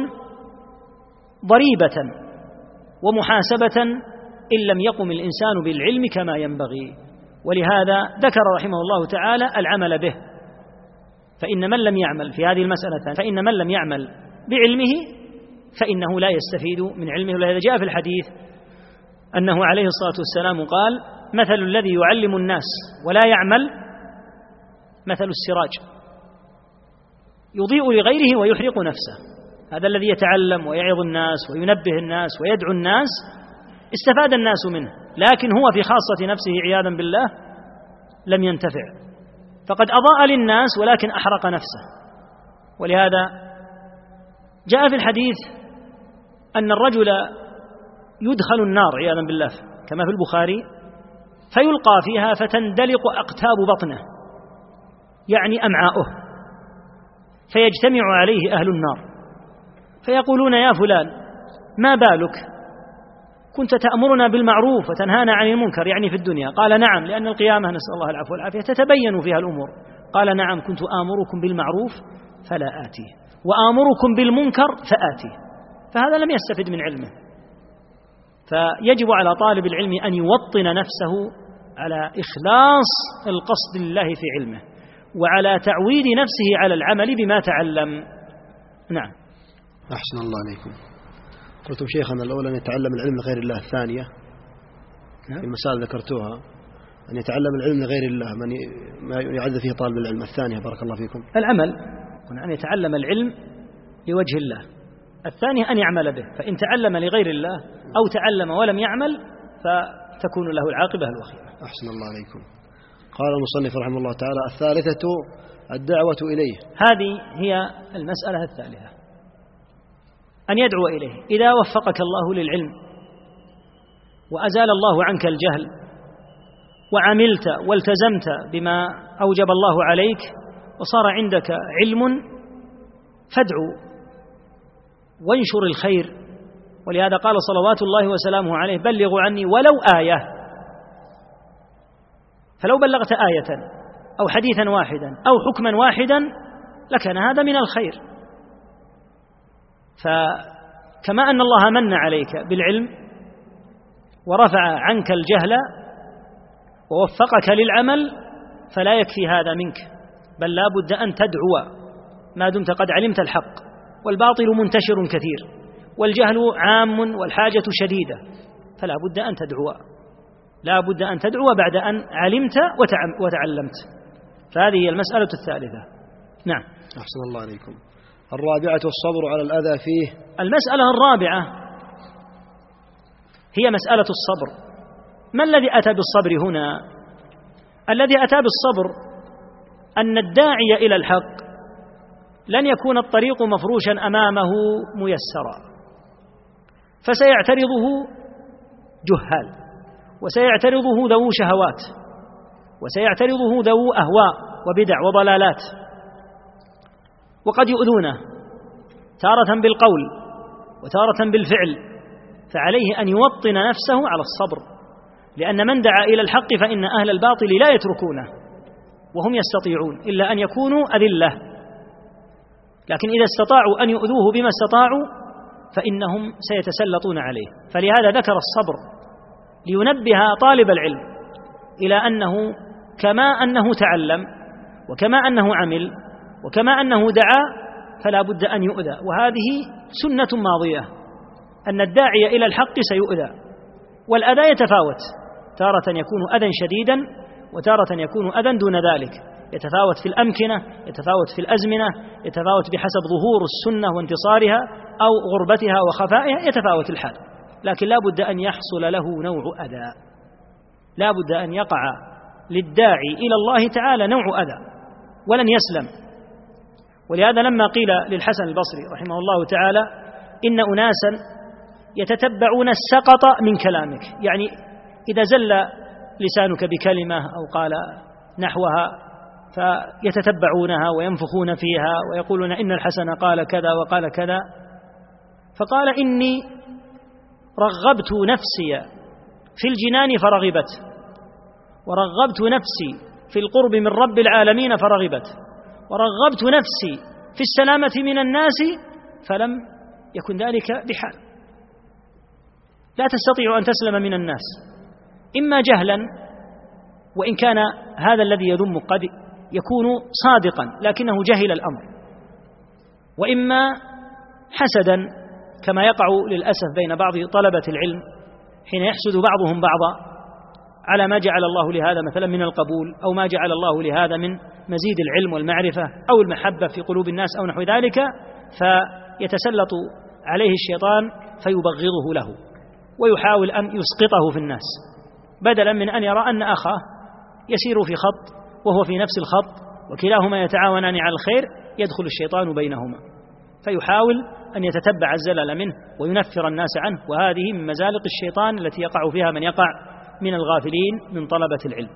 ضريبة ومحاسبة إن لم يقم الإنسان بالعلم كما ينبغي. ولهذا ذكر رحمه الله تعالى العمل به، فإن من لم يعمل في هذه المسألة فإن من لم يعمل بعلمه فإنه لا يستفيد من علمه. ولهذا جاء في الحديث أنه عليه الصلاة والسلام قال: مثل الذي يعلم الناس ولا يعمل مثل السراج يضيء لغيره ويحرق نفسه. هذا الذي يتعلم ويعظ الناس وينبه الناس ويدعو الناس استفاد الناس منه، لكن هو في خاصة نفسه عياذا بالله لم ينتفع، فقد أضاء للناس ولكن أحرق نفسه. ولهذا جاء في الحديث أن الرجل يدخل النار عياذا بالله كما في البخاري فيلقى فيها فتندلق أقتاب بطنه، يعني أمعاؤه، فيجتمع عليه أهل النار فيقولون يا فلان ما بالك كنت تأمرنا بالمعروف وتنهانا عن المنكر، يعني في الدنيا. قال نعم، لأن القيامة نسأل الله العفو والعافية تتبين فيها الأمور. قال نعم، كنت آمركم بالمعروف فلا آتيه وآمركم بالمنكر فآتيه. فهذا لم يستفد من علمه. فيجب على طالب العلم أن يوطن نفسه على إخلاص القصد لله في علمه وعلى تعويد نفسه على العمل بما تعلم. نعم. أحسن الله عليكم. قلتم شيخنا الأول أن يتعلم العلم لغير الله، الثانية نعم. في المسائل ذكرتوها أن يتعلم العلم لغير الله من ما يعد فيه طالب العلم. الثانية بارك الله فيكم العمل، أن يتعلم العلم لوجه الله. الثانية أن يعمل به، فإن تعلم لغير الله أو تعلم ولم يعمل فتكون له العاقبة الوخيمة. أحسن الله عليكم. قال المصنف رحمه الله تعالى: الثالثة الدعوة إليه. هذه هي المسألة الثالثة، أن يدعو إليه. إذا وفقك الله للعلم وأزال الله عنك الجهل وعملت والتزمت بما أوجب الله عليك وصار عندك علم فادعو وانشر الخير. ولهذا قال صلوات الله وسلامه عليه: بلغوا عني ولو آية. فلو بلغت آية أو حديثا واحدا أو حكما واحدا لكان هذا من الخير. فكما أن الله من عليك بالعلم ورفع عنك الجهل ووفقك للعمل فلا يكفي هذا منك، بل لا بد أن تدعو ما دمت قد علمت الحق، والباطل منتشر كثير والجهل عام والحاجة شديدة، فلا بد أن تدعو، لا بد أن تدعو بعد أن علمت وتعلمت. فهذه هي المسألة الثالثة. نعم. أحسن الله عليكم. الرابعة الصبر على الأذى فيه. المسألة الرابعة هي مسألة الصبر. ما الذي أتى بالصبر هنا؟ الذي أتى بالصبر أن الداعي إلى الحق لن يكون الطريق مفروشا أمامه ميسرا، فسيعترضه جهال، وسيعترضه ذو شهوات، وسيعترضه ذو أهواء وبدع وضلالات، وقد يؤذونه تارة بالقول وتارة بالفعل. فعليه أن يوطن نفسه على الصبر، لأن من دعا إلى الحق فإن أهل الباطل لا يتركونه وهم يستطيعون إلا أن يكونوا أذلة، لكن إذا استطاعوا أن يؤذوه بما استطاعوا فإنهم سيتسلطون عليه. فلهذا ذكر الصبر لينبه طالب العلم إلى أنه كما أنه تعلم وكما أنه عمل وكما أنه دعا فلا بد أن يؤذى، وهذه سنة ماضية أن الداعي إلى الحق سيؤذى، والأذى يتفاوت، تارة يكون أذى شديدا وتارة يكون أذى دون ذلك، يتفاوت في الأمكنة، يتفاوت في الأزمنة، يتفاوت بحسب ظهور السنة وانتصارها أو غربتها وخفائها، يتفاوت الحال، لكن لا بد أن يحصل له نوع أذى، لا بد أن يقع للداعي إلى الله تعالى نوع أذى ولن يسلم. ولهذا لما قيل للحسن البصري رحمه الله تعالى إن أناسا يتتبعون السقط من كلامك، يعني إذا زل لسانك بكلمة أو قال نحوها فيتتبعونها وينفخون فيها ويقولون إن الحسن قال كذا وقال كذا، فقال إني رغبت نفسي في الجنان فرغبت، ورغبت نفسي في القرب من رب العالمين فرغبت، ورغبت نفسي في السلامة من الناس فلم يكن ذلك بحال. لا تستطيع أن تسلم من الناس، إما جهلا، وإن كان هذا الذي يذم قد يكون صادقا لكنه جهل الأمر، وإما حسدا كما يقع للأسف بين بعض طلبة العلم حين يحسد بعضهم بعضا على ما جعل الله لهذا مثلا من القبول أو ما جعل الله لهذا من مزيد العلم والمعرفة أو المحبة في قلوب الناس أو نحو ذلك، فيتسلط عليه الشيطان فيبغضه له ويحاول أن يسقطه في الناس، بدلا من أن يرى أن أخاه يسير في خط وهو في نفس الخط وكلاهما يتعاونان على الخير، يدخل الشيطان بينهما فيحاول أن يتتبع الزلل منه وينفر الناس عنه. وهذه من مزالق الشيطان التي يقع فيها من يقع من الغافلين من طلبة العلم.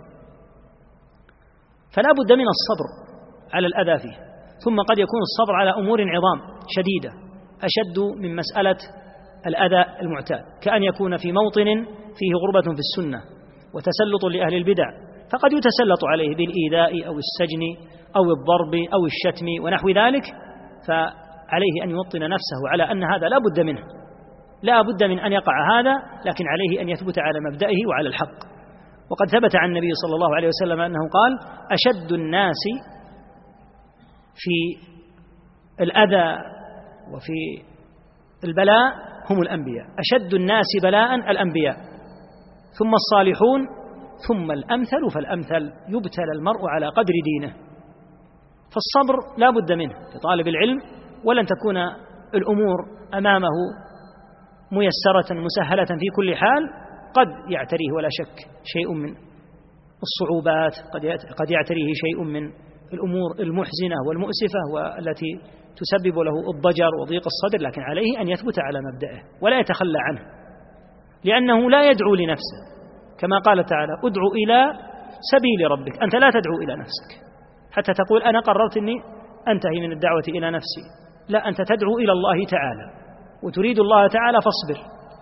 فلا بد من الصبر على الأذى فيه. ثم قد يكون الصبر على أمور عظام شديدة أشد من مسألة الأذى المعتاد، كأن يكون في موطن فيه غربة في السنة وتسلط لأهل البدع، فقد يتسلط عليه بالإيذاء أو السجن أو الضرب أو الشتم ونحو ذلك، فعليه أن يوطن نفسه على أن هذا لا بد منه، لا بد من أن يقع هذا، لكن عليه أن يثبت على مبدئه وعلى الحق. وقد ثبت عن النبي صلى الله عليه وسلم أنه قال: أشد الناس في الأذى وفي البلاء هم الأنبياء، أشد الناس بلاء الأنبياء، ثم الصالحون، ثم الأمثل فالأمثل، يبتلى المرء على قدر دينه. فالصبر لا بد منه لطالب العلم، ولن تكون الأمور أمامه ميسرة مسهلة في كل حال، قد يعتريه ولا شك شيء من الصعوبات، قد يعتريه شيء من الأمور المحزنة والمؤسفة والتي تسبب له الضجر وضيق الصدر، لكن عليه أن يثبت على مبدأه ولا يتخلى عنه، لأنه لا يدعو لنفسه، كما قال تعالى: ادعو إلى سبيل ربك. أنت لا تدعو إلى نفسك حتى تقول أنا قررت أني أنتهي من الدعوة إلى نفسي، لا، أنت تدعو إلى الله تعالى وتريد الله تعالى، فاصبر،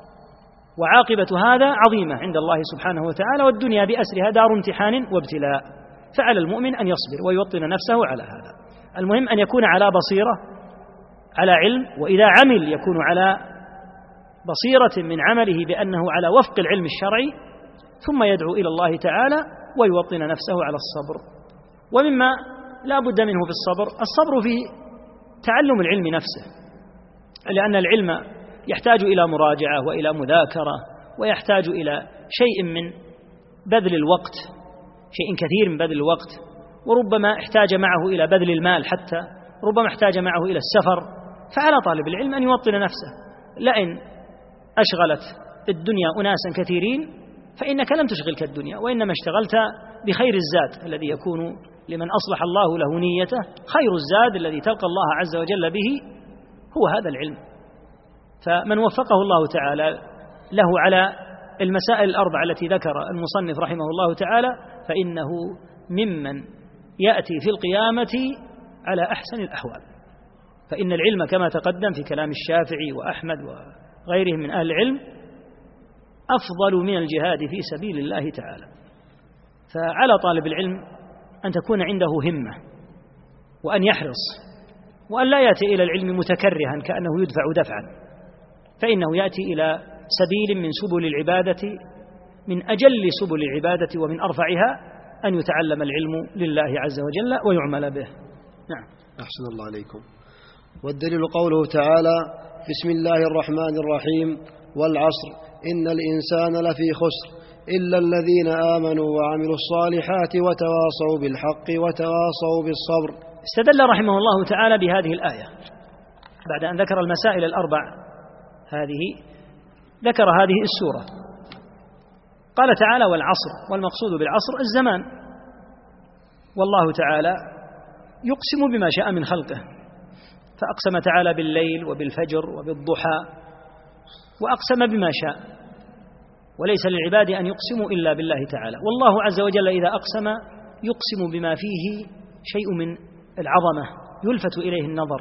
وعاقبة هذا عظيمة عند الله سبحانه وتعالى، والدنيا بأسرها دار امتحان وابتلاء، فعلى المؤمن أن يصبر ويوطن نفسه على هذا. المهم أن يكون على بصيرة، على علم، وإذا عمل يكون على بصيرة من عمله بأنه على وفق العلم الشرعي، ثم يدعو إلى الله تعالى ويوطن نفسه على الصبر. ومما لا بد منه في الصبر الصبر في تعلم العلم نفسه، لأن العلم يحتاج إلى مراجعة وإلى مذاكرة، ويحتاج إلى شيء من بذل الوقت، شيء كثير من بذل الوقت، وربما احتاج معه إلى بذل المال، حتى ربما احتاج معه إلى السفر. فعلى طالب العلم أن يوطن نفسه، لئن أشغلت الدنيا أناسا كثيرين فإنك لم تشغلك الدنيا، وإنما اشتغلت بخير الزاد الذي يكون لمن أصلح الله له نيته. خير الزاد الذي تلقى الله عز وجل به هو هذا العلم. فمن وفقه الله تعالى له على المسائل الأربع التي ذكر المصنف رحمه الله تعالى، فإنه ممن يأتي في القيامة على أحسن الأحوال. فإن العلم كما تقدم في كلام الشافعي وأحمد وغيرهم من أهل العلم أفضل من الجهاد في سبيل الله تعالى. فعلى طالب العلم أن تكون عنده همة، وأن يحرص، وأن لا يأتي إلى العلم متكرها كأنه يدفع دفعا، فإنه يأتي إلى سبيل من سبل العبادة، من أجل سبل العبادة ومن أرفعها أن يتعلم العلم لله عز وجل ويعمل به. نعم. أحسن الله عليكم. والدليل قوله تعالى: بسم الله الرحمن الرحيم، والعصر إن الإنسان لفي خسر إلا الذين آمنوا وعملوا الصالحات وتواصوا بالحق وتواصوا بالصبر. استدل رحمه الله تعالى بهذه الآية بعد أن ذكر المسائل الأربع هذه، ذكر هذه السورة. قال تعالى: والعصر، والمقصود بالعصر الزمان، والله تعالى يقسم بما شاء من خلقه، فأقسم تعالى بالليل وبالفجر وبالضحى، وأقسم بما شاء، وليس للعباد أن يقسموا إلا بالله تعالى. والله عز وجل إذا أقسم يقسم بما فيه شيء من العظمة يلفت إليه النظر،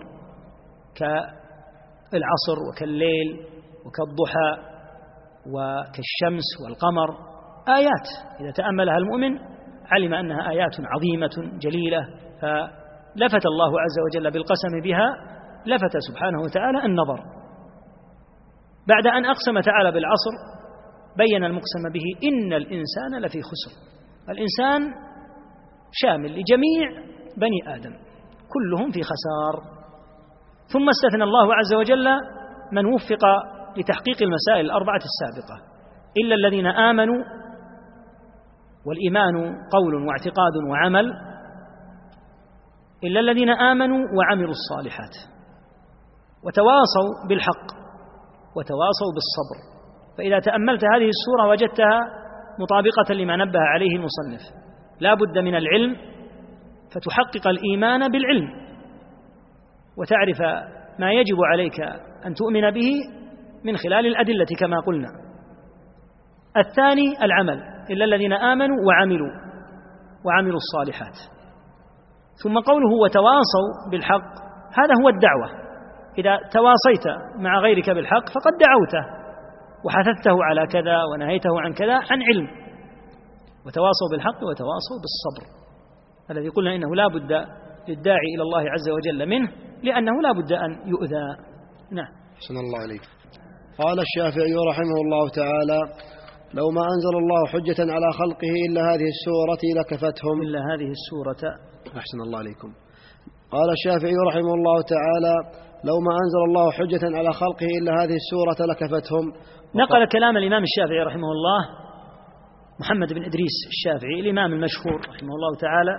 كالعصر وكالليل وكالضحى وكالشمس والقمر، آيات إذا تأملها المؤمن علم أنها آيات عظيمة جليلة، فلفت الله عز وجل بالقسم بها، لفت سبحانه وتعالى النظر. بعد أن أقسم تعالى بالعصر بين المقسم به: إن الإنسان لفي خسر. الإنسان شامل لجميع بني آدم، كلهم في خسار. ثم استثنى الله عز وجل من وفق لتحقيق المسائل الأربعة السابقة: إلا الذين آمنوا، والإيمان قول واعتقاد وعمل، إلا الذين آمنوا وعملوا الصالحات. وتواصوا بالحق وتواصوا بالصبر. فإذا تأملت هذه السورة وجدتها مطابقة لما نبه عليه المصنف. لا بد من العلم فتحقق الإيمان بالعلم وتعرف ما يجب عليك أن تؤمن به من خلال الأدلة كما قلنا. الثاني العمل، إلا الذين آمنوا وعملوا وعملوا الصالحات. ثم قوله وتواصوا بالحق، هذا هو الدعوة. إذا تواصيت مع غيرك بالحق فقد دعوته وحثثته على كذا ونهيته عن كذا عن علم. وتواصوا بالحق وتواصوا بالصبر، الذي قلنا إنه لا بد للداعي إلى الله عز وجل منه، لأنه لا بد أن يؤذى. نعم. حسن الله عليك. قال الشافعي رحمه الله تعالى: لو ما أنزل الله حجة على خلقه إلا هذه السورة لكفتهم. إلا هذه السورة. أحسن الله عليكم. قال الشافعي رحمه الله تعالى: لو ما أنزل الله حجة على خلقه إلا هذه السورة لكفتهم. نقل كلام الإمام الشافعي رحمه الله محمد بن إدريس الشافعي الإمام المشهور رحمه الله تعالى،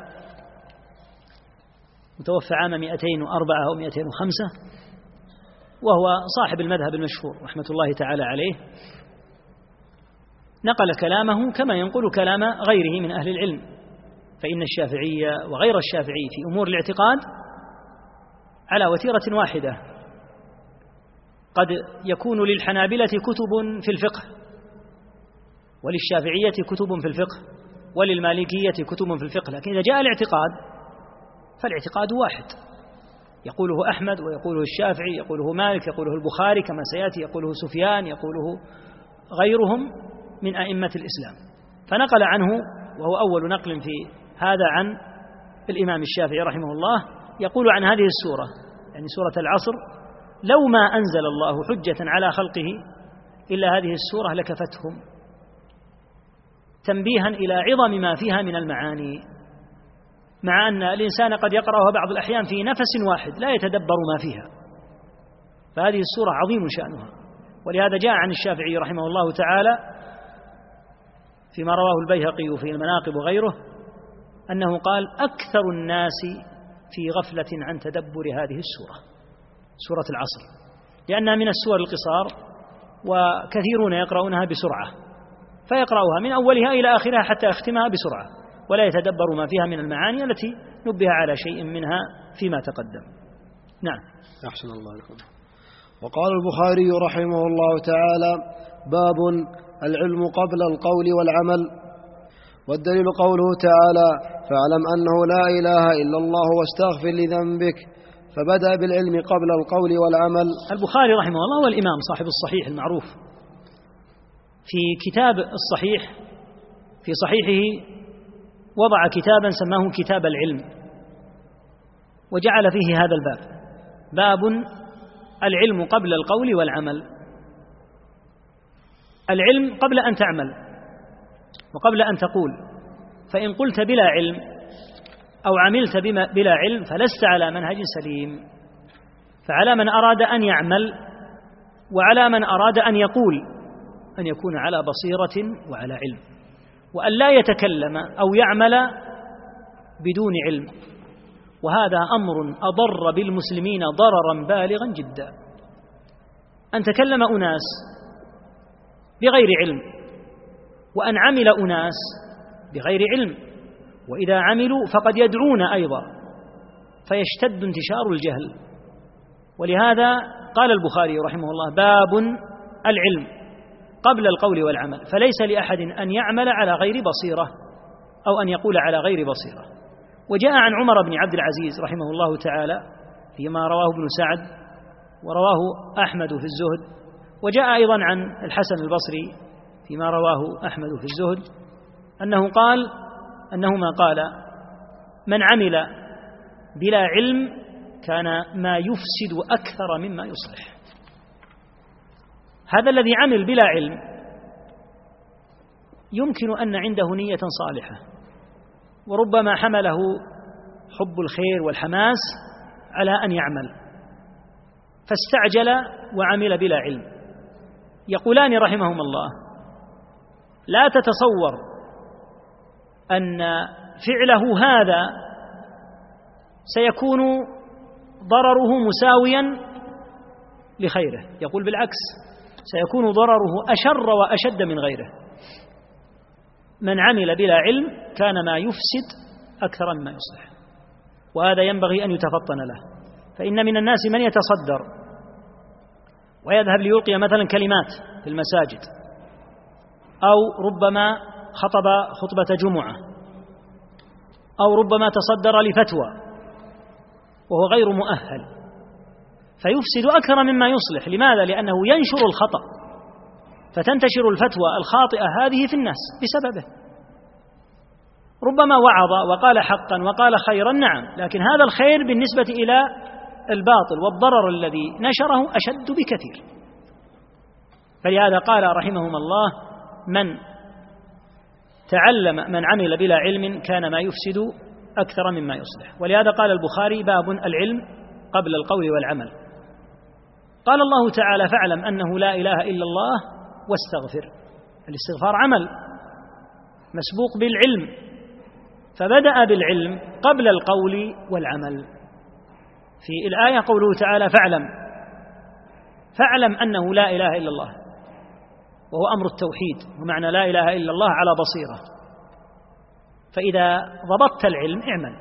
متوفى عام مئتين وأربعة أو مئتين وخمسة، وهو صاحب المذهب المشهور رحمة الله تعالى عليه. نقل كلامه كما ينقل كلام غيره من أهل العلم، فإن الشافعي وغير الشافعي في أمور الاعتقاد على وتيرة واحدة. قد يكون للحنابلة كتب في الفقه، وللشافعية كتب في الفقه، وللمالكية كتب في الفقه، لكن إذا جاء الاعتقاد فالاعتقاد واحد، يقوله أحمد ويقوله الشافعي، يقوله مالك، يقوله البخاري كما سيأتي، يقوله سفيان، يقوله غيرهم من أئمة الإسلام. فنقل عنه، وهو أول نقل في هذا عن الإمام الشافعي رحمه الله، يقول عن هذه السورة، يعني سورة العصر: لو ما أنزل الله حجة على خلقه إلا هذه السورة لكفتهم، تنبيها إلى عظم ما فيها من المعاني، مع أن الإنسان قد يقرأها بعض الأحيان في نفس واحد لا يتدبر ما فيها، فهذه السورة عظيم شأنها. ولهذا جاء عن الشافعي رحمه الله تعالى فيما رواه البيهقي في المناقب وغيره أنه قال: أكثر الناس في غفلة عن تدبر هذه السورة، سورة العصر، لأنها من السور القصار، وكثيرون يقرؤونها بسرعة، فيقرأها من أولها إلى آخرها حتى يختمها بسرعة، ولا يتدبر ما فيها من المعاني التي نبه على شيء منها فيما تقدم. نعم. أحسن الله عليكم. وقال البخاري رحمه الله تعالى: باب العلم قبل القول والعمل. والدليل قوله تعالى: فاعلم أنه لا إله إلا الله واستغفر لذنبك، فبدأ بالعلم قبل القول والعمل. البخاري رحمه الله هو الإمام صاحب الصحيح المعروف. في كتاب الصحيح في صحيحه وضع كتابا سماه كتاب العلم، وجعل فيه هذا الباب: باب العلم قبل القول والعمل. العلم قبل أن تعمل وقبل أن تقول، فإن قلت بلا علم أو عملت بلا علم فلست على منهج سليم. فعلى من أراد أن يعمل وعلى من أراد أن يقول أن يكون على بصيرة وعلى علم، وأن لا يتكلم أو يعمل بدون علم، وهذا أمر أضر بالمسلمين ضررا بالغا جدا. أن تكلم أناس بغير علم، وأن عمل أناس بغير علم، وإذا عملوا فقد يدعون أيضا، فيشتد انتشار الجهل. ولهذا قال البخاري رحمه الله: باب العلم قبل القول والعمل، فليس لأحد أن يعمل على غير بصيرة أو أن يقول على غير بصيرة. وجاء عن عمر بن عبد العزيز رحمه الله تعالى فيما رواه ابن سعد ورواه أحمد في الزهد، وجاء أيضا عن الحسن البصري فيما رواه أحمد في الزهد أنه قال أنهما قال: من عمل بلا علم كان ما يفسد أكثر مما يصلح. هذا الذي عمل بلا علم يمكن أن عنده نية صالحة، وربما حمله حب الخير والحماس على أن يعمل فاستعجل وعمل بلا علم. يقولان رحمهم الله: لا تتصور أن فعله هذا سيكون ضرره مساويا لخيره، يقول بالعكس سيكون ضرره أشر وأشد من غيره. من عمل بلا علم كان ما يفسد أكثر مما يصلح، وهذا ينبغي أن يتفطن له. فإن من الناس من يتصدر ويذهب ليلقي مثلا كلمات في المساجد، أو ربما خطب خطبة جمعة، أو ربما تصدر لفتوى وهو غير مؤهل، فيفسد أكثر مما يصلح. لماذا؟ لأنه ينشر الخطأ، فتنتشر الفتوى الخاطئة هذه في الناس بسببه. ربما وعظ وقال حقا وقال خيرا، نعم، لكن هذا الخير بالنسبة إلى الباطل والضرر الذي نشره أشد بكثير. فلهذا قال رحمهم الله: من تعلم من عمل بلا علم كان ما يفسد أكثر مما يصلح. ولهذا قال البخاري: باب العلم قبل القول والعمل. قال الله تعالى: فاعلم أنه لا إله إلا الله واستغفر. الاستغفار عمل مسبوق بالعلم، فبدأ بالعلم قبل القول والعمل. في الآية قوله تعالى: فاعلم فاعلم أنه لا إله إلا الله، وهو أمر التوحيد، ومعنى لا إله إلا الله على بصيرة. فإذا ضبطت العلم اعمل.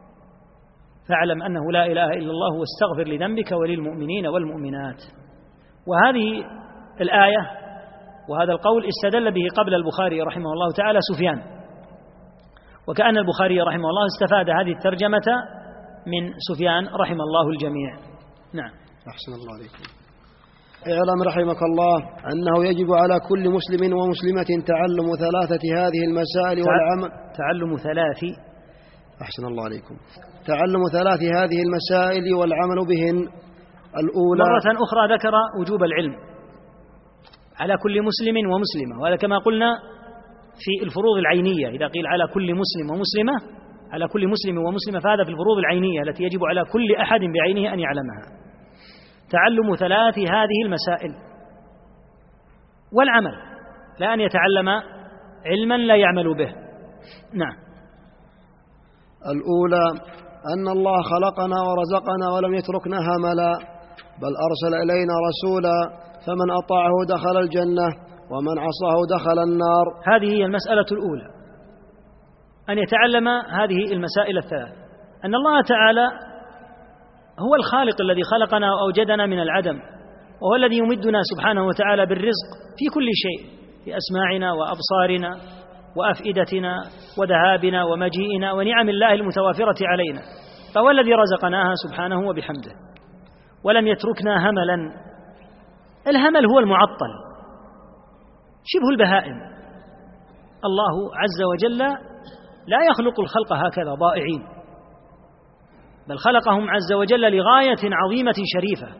فاعلم أنه لا إله إلا الله واستغفر لذنبك وللمؤمنين والمؤمنات. وهذه الآية وهذا القول استدل به قبل البخاري رحمه الله تعالى سفيان، وكأن البخاري رحمه الله استفاد هذه الترجمة من سفيان رحم الله الجميع. نعم. أحسن الله عليكم. اعلم رحمك الله أنه يجب على كل مسلم ومسلمة تعلم ثلاثة هذه المسائل والعمل تعلم ثلاث أحسن الله عليكم تعلم ثلاث هذه المسائل والعمل بهن. الأولى: مرة أخرى ذكر وجوب العلم على كل مسلم ومسلمة، وهذا كما قلنا في الفروض العينية. إذا قيل على كل مسلم ومسلمة، على كل مسلم ومسلمة، فهذا في الفروض العينية التي يجب على كل أحد بعينه أن يعلمها. تعلم ثلاث هذه المسائل والعمل، لا أن يتعلم علما لا يعمل به. نعم. الأولى: أن الله خلقنا ورزقنا ولم يتركنا هملا، بل أرسل إلينا رسولا، فمن أطاعه دخل الجنة ومن عصاه دخل النار. هذه هي المسألة الأولى، أن يتعلم هذه المسائل الثلاث. أن الله تعالى هو الخالق الذي خلقنا وأوجدنا من العدم، وهو الذي يمدنا سبحانه وتعالى بالرزق في كل شيء، في أسماعنا وأبصارنا وأفئدتنا وذهابنا ومجيئنا ونعم الله المتوافرة علينا. فهو الذي رزقناها سبحانه وبحمده، ولم يتركنا هملا. الهمل هو المعطل، شبه البهائم. الله عز وجل لا يخلق الخلق هكذا ضائعين، بل خلقهم عز وجل لغاية عظيمة شريفة،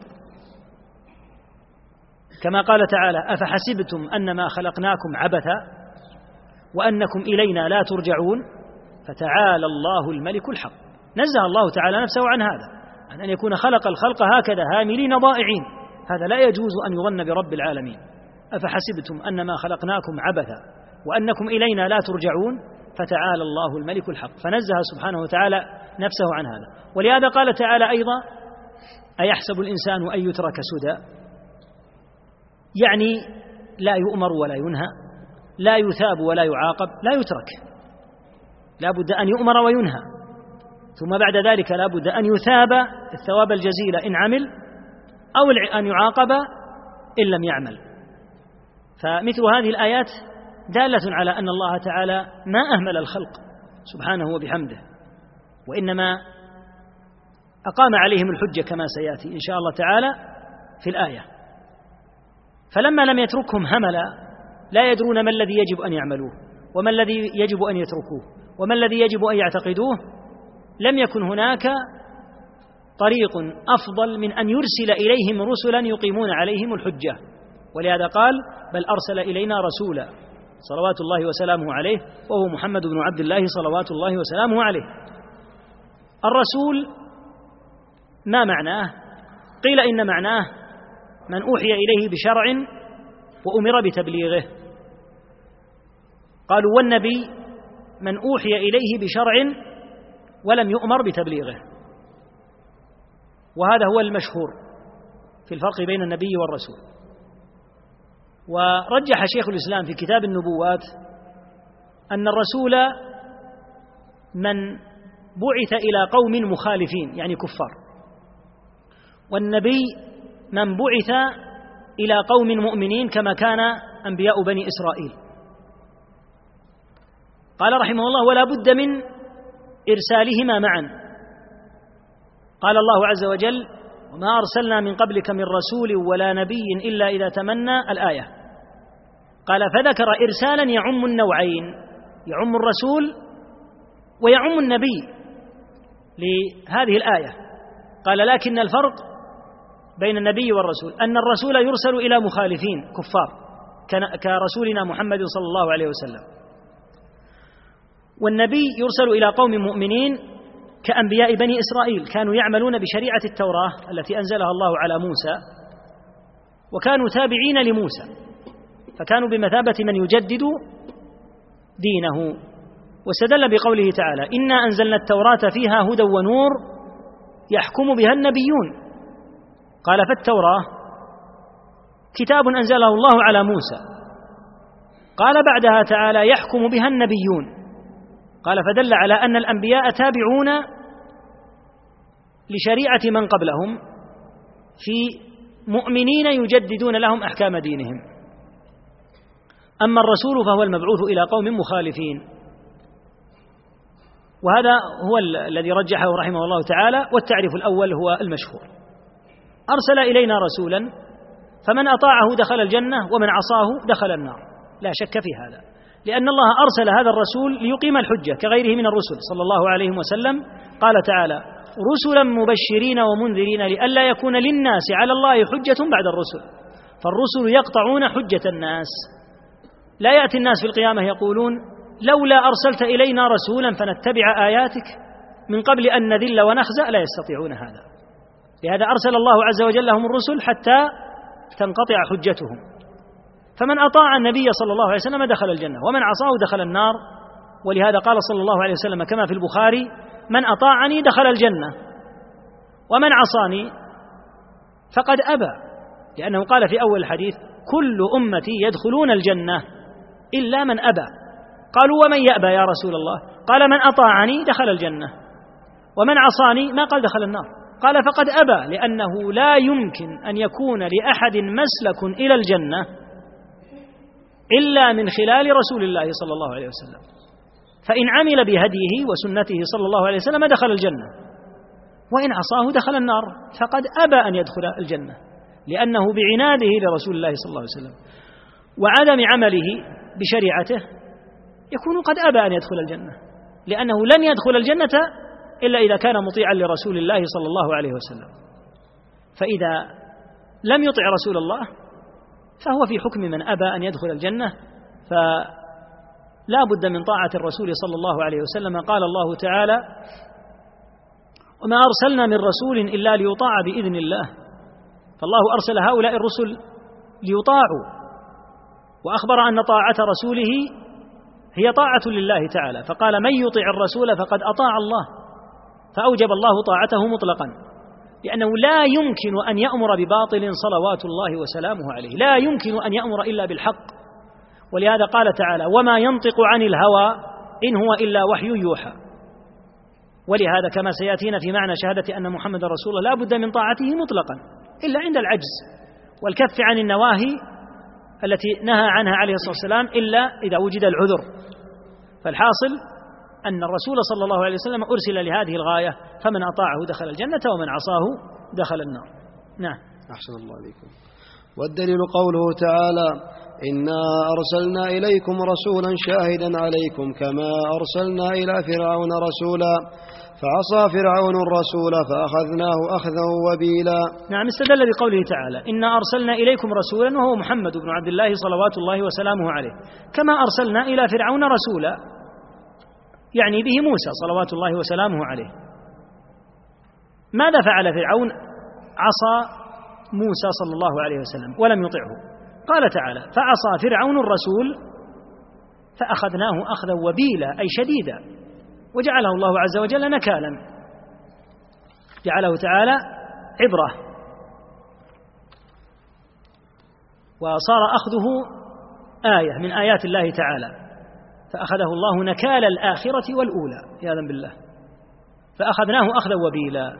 كما قال تعالى: أفحسبتم أنما خلقناكم عبثا وأنكم إلينا لا ترجعون فتعالى الله الملك الحق. نزه الله تعالى نفسه عن هذا، عن أن يكون خلق الخلق هكذا هاملين ضائعين. هذا لا يجوز أن يظن برب العالمين. أفحسبتم أنما خلقناكم عبثا وأنكم إلينا لا ترجعون فتعالى الله الملك الحق. فنزه سبحانه وتعالى نفسه عن هذا. ولهذا قال تعالى أيضا: أيحسب الإنسان أن يترك سدى، يعني لا يؤمر ولا ينهى، لا يثاب ولا يعاقب، لا يترك، لا بد أن يؤمر وينهى، ثم بعد ذلك لا بد أن يثاب الثواب الجزيل إن عمل، أو أن يعاقب إن لم يعمل. فمثل هذه الآيات دالة على أن الله تعالى ما أهمل الخلق سبحانه وبحمده، وإنما أقام عليهم الحجة كما سيأتي إن شاء الله تعالى في الآية. فلما لم يتركهم هملا، لا يدرون ما الذي يجب أن يعملوه وما الذي يجب أن يتركوه وما الذي يجب أن يعتقدوه، لم يكن هناك طريق أفضل من أن يرسل إليهم رسلا يقيمون عليهم الحجة. ولهذا قال: بل أرسل إلينا رسولا صلوات الله وسلامه عليه، وهو محمد بن عبد الله صلوات الله وسلامه عليه. الرسول ما معناه؟ قيل إن معناه من أوحي إليه بشرع وأمر بتبليغه. قالوا: والنبي من أوحي إليه بشرع ولم يؤمر بتبليغه. وهذا هو المشهور، في الفرق بين النبي والرسول. ورجح شيخ الإسلام في كتاب النبوات أن الرسول من بعث إلى قوم مخالفين يعني كفار، والنبي من بعث إلى قوم مؤمنين كما كان أنبياء بني إسرائيل. قال رحمه الله: ولا بد من إرسالهما معا. قال الله عز وجل: وما أرسلنا من قبلك من رسول ولا نبي إلا إذا تمنى الآية. قال: فذكر إرسالا يعم النوعين، يعم الرسول ويعم النبي لهذه الآية. قال: لكن الفرق بين النبي والرسول أن الرسول يرسل إلى مخالفين كفار كرسولنا محمد صلى الله عليه وسلم، والنبي يرسل إلى قوم مؤمنين كأنبياء بني إسرائيل، كانوا يعملون بشريعة التوراة التي أنزلها الله على موسى، وكانوا تابعين لموسى، فكانوا بمثابة من يجدد دينه. واستدل بقوله تعالى: إنا أنزلنا التوراة فيها هدى ونور يحكم بها النبيون. قال: فالتوراة كتاب أنزله الله على موسى. قال بعدها تعالى: يحكم بها النبيون. قال: فدل على أن الأنبياء تابعون لشريعة من قبلهم في مؤمنين يجددون لهم أحكام دينهم. أما الرسول فهو المبعوث إلى قوم مخالفين، وهذا هو الذي رجحه رحمه الله تعالى. والتعريف الأول هو المشهور: أرسل إلينا رسولا فمن أطاعه دخل الجنة ومن عصاه دخل النار، لا شك في هذا، لأن الله أرسل هذا الرسول ليقيم الحجة كغيره من الرسل صلى الله عليه وسلم. قال تعالى: رسلا مبشرين ومنذرين لئلا يكون للناس على الله حجة بعد الرسل. فالرسل يقطعون حجة الناس، لا يأتي الناس في القيامة يقولون: لولا أرسلت إلينا رسولا فنتبع آياتك من قبل أن نذل ونخزأ. لا يستطيعون هذا، لهذا أرسل الله عز وجل لهم الرسل حتى تنقطع حجتهم. فمن أطاع النبي صلى الله عليه وسلم دخل الجنة، ومن عصاه دخل النار. ولهذا قال صلى الله عليه وسلم كما في البخاري: من أطاعني دخل الجنة ومن عصاني فقد أبى، لأنه قال في أول الحديث: كل أمتي يدخلون الجنة إلا من أبى. قالوا: ومن يأبى يا رسول الله؟ قال: من أطاعني دخل الجنة ومن عصاني ما قال دخل النار. قال: فقد أبى، لأنه لا يمكن أن يكون لأحد مسلك إلى الجنة إلا من خلال رسول الله صلى الله عليه وسلم، فإن عمل بهديه وسنته صلى الله عليه وسلم دخل الجنة، وإن عصاه دخل النار. فقد أبى أن يدخل الجنة لأنه بعناده لرسول الله صلى الله عليه وسلم وعدم عمله بشريعته يكون قد أبى أن يدخل الجنة، لأنه لن يدخل الجنة إلا إذا كان مطيعا لرسول الله صلى الله عليه وسلم. فإذا لم يطع رسول الله فهو في حكم من أبى أن يدخل الجنة، فلا بد من طاعة الرسول صلى الله عليه وسلم. قال الله تعالى: وما أرسلنا من رسول إلا ليطاع بإذن الله. فالله أرسل هؤلاء الرسل ليطاعوا، وأخبر أن طاعة رسوله هي طاعة لله تعالى، فقال: من يطع الرسول فقد أطاع الله، فأوجب الله طاعته مطلقا، لأنه لا يمكن أن يأمر بباطل صلوات الله وسلامه عليه، لا يمكن أن يأمر إلا بالحق. ولهذا قال تعالى: وما ينطق عن الهوى إن هو إلا وحي يوحى. ولهذا كما سيأتينا في معنى شهادة أن محمد رسول الله لا بد من طاعته مطلقا إلا عند العجز والكف عن النواهي التي نهى عنها عليه الصلاة والسلام إلا إذا وجد العذر. فالحاصل أن الرسول صلى الله عليه وسلم أرسل لهذه الغاية، فمن أطاعه دخل الجنة ومن عصاه دخل النار. نعم. أحسن الله عليكم. والدليل قوله تعالى: إنا أرسلنا إليكم رسولا شاهدا عليكم كما أرسلنا إلى فرعون رسولا فعصى فرعون الرسول فأخذناه أخذا وبيلا. نعم، استدل بقوله تعالى: إنا أرسلنا إليكم رسولا، وهو محمد بن عبد الله صلوات الله وسلامه عليه، كما أرسلنا إلى فرعون رسولا، يعني به موسى صلوات الله وسلامه عليه. ماذا فعل فرعون؟ عصى موسى صلى الله عليه وسلم ولم يطعه. قال تعالى: فعصى فرعون الرسول فأخذناه أخذا وبيلا، أي شديدا، وجعله الله عز وجل نكالا، جعله تعالى عبرة. وصار أخذه آية من آيات الله تعالى، فأخذه الله نكال الآخرة والأولى عياذا بالله، فأخذناه أخذا وبيلا.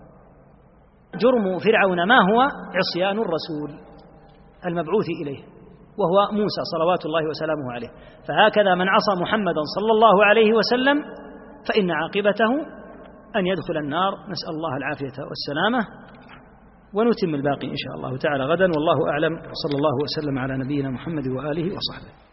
جرم فرعون ما هو؟ عصيان الرسول المبعوث إليه وهو موسى صلوات الله وسلامه عليه. فهكذا من عصى محمدا صلى الله عليه وسلم فإن عاقبته أن يدخل النار، نسأل الله العافية والسلامة. ونتم الباقي إن شاء الله تعالى غدا، والله أعلم، صلى الله وسلم على نبينا محمد وآله وصحبه.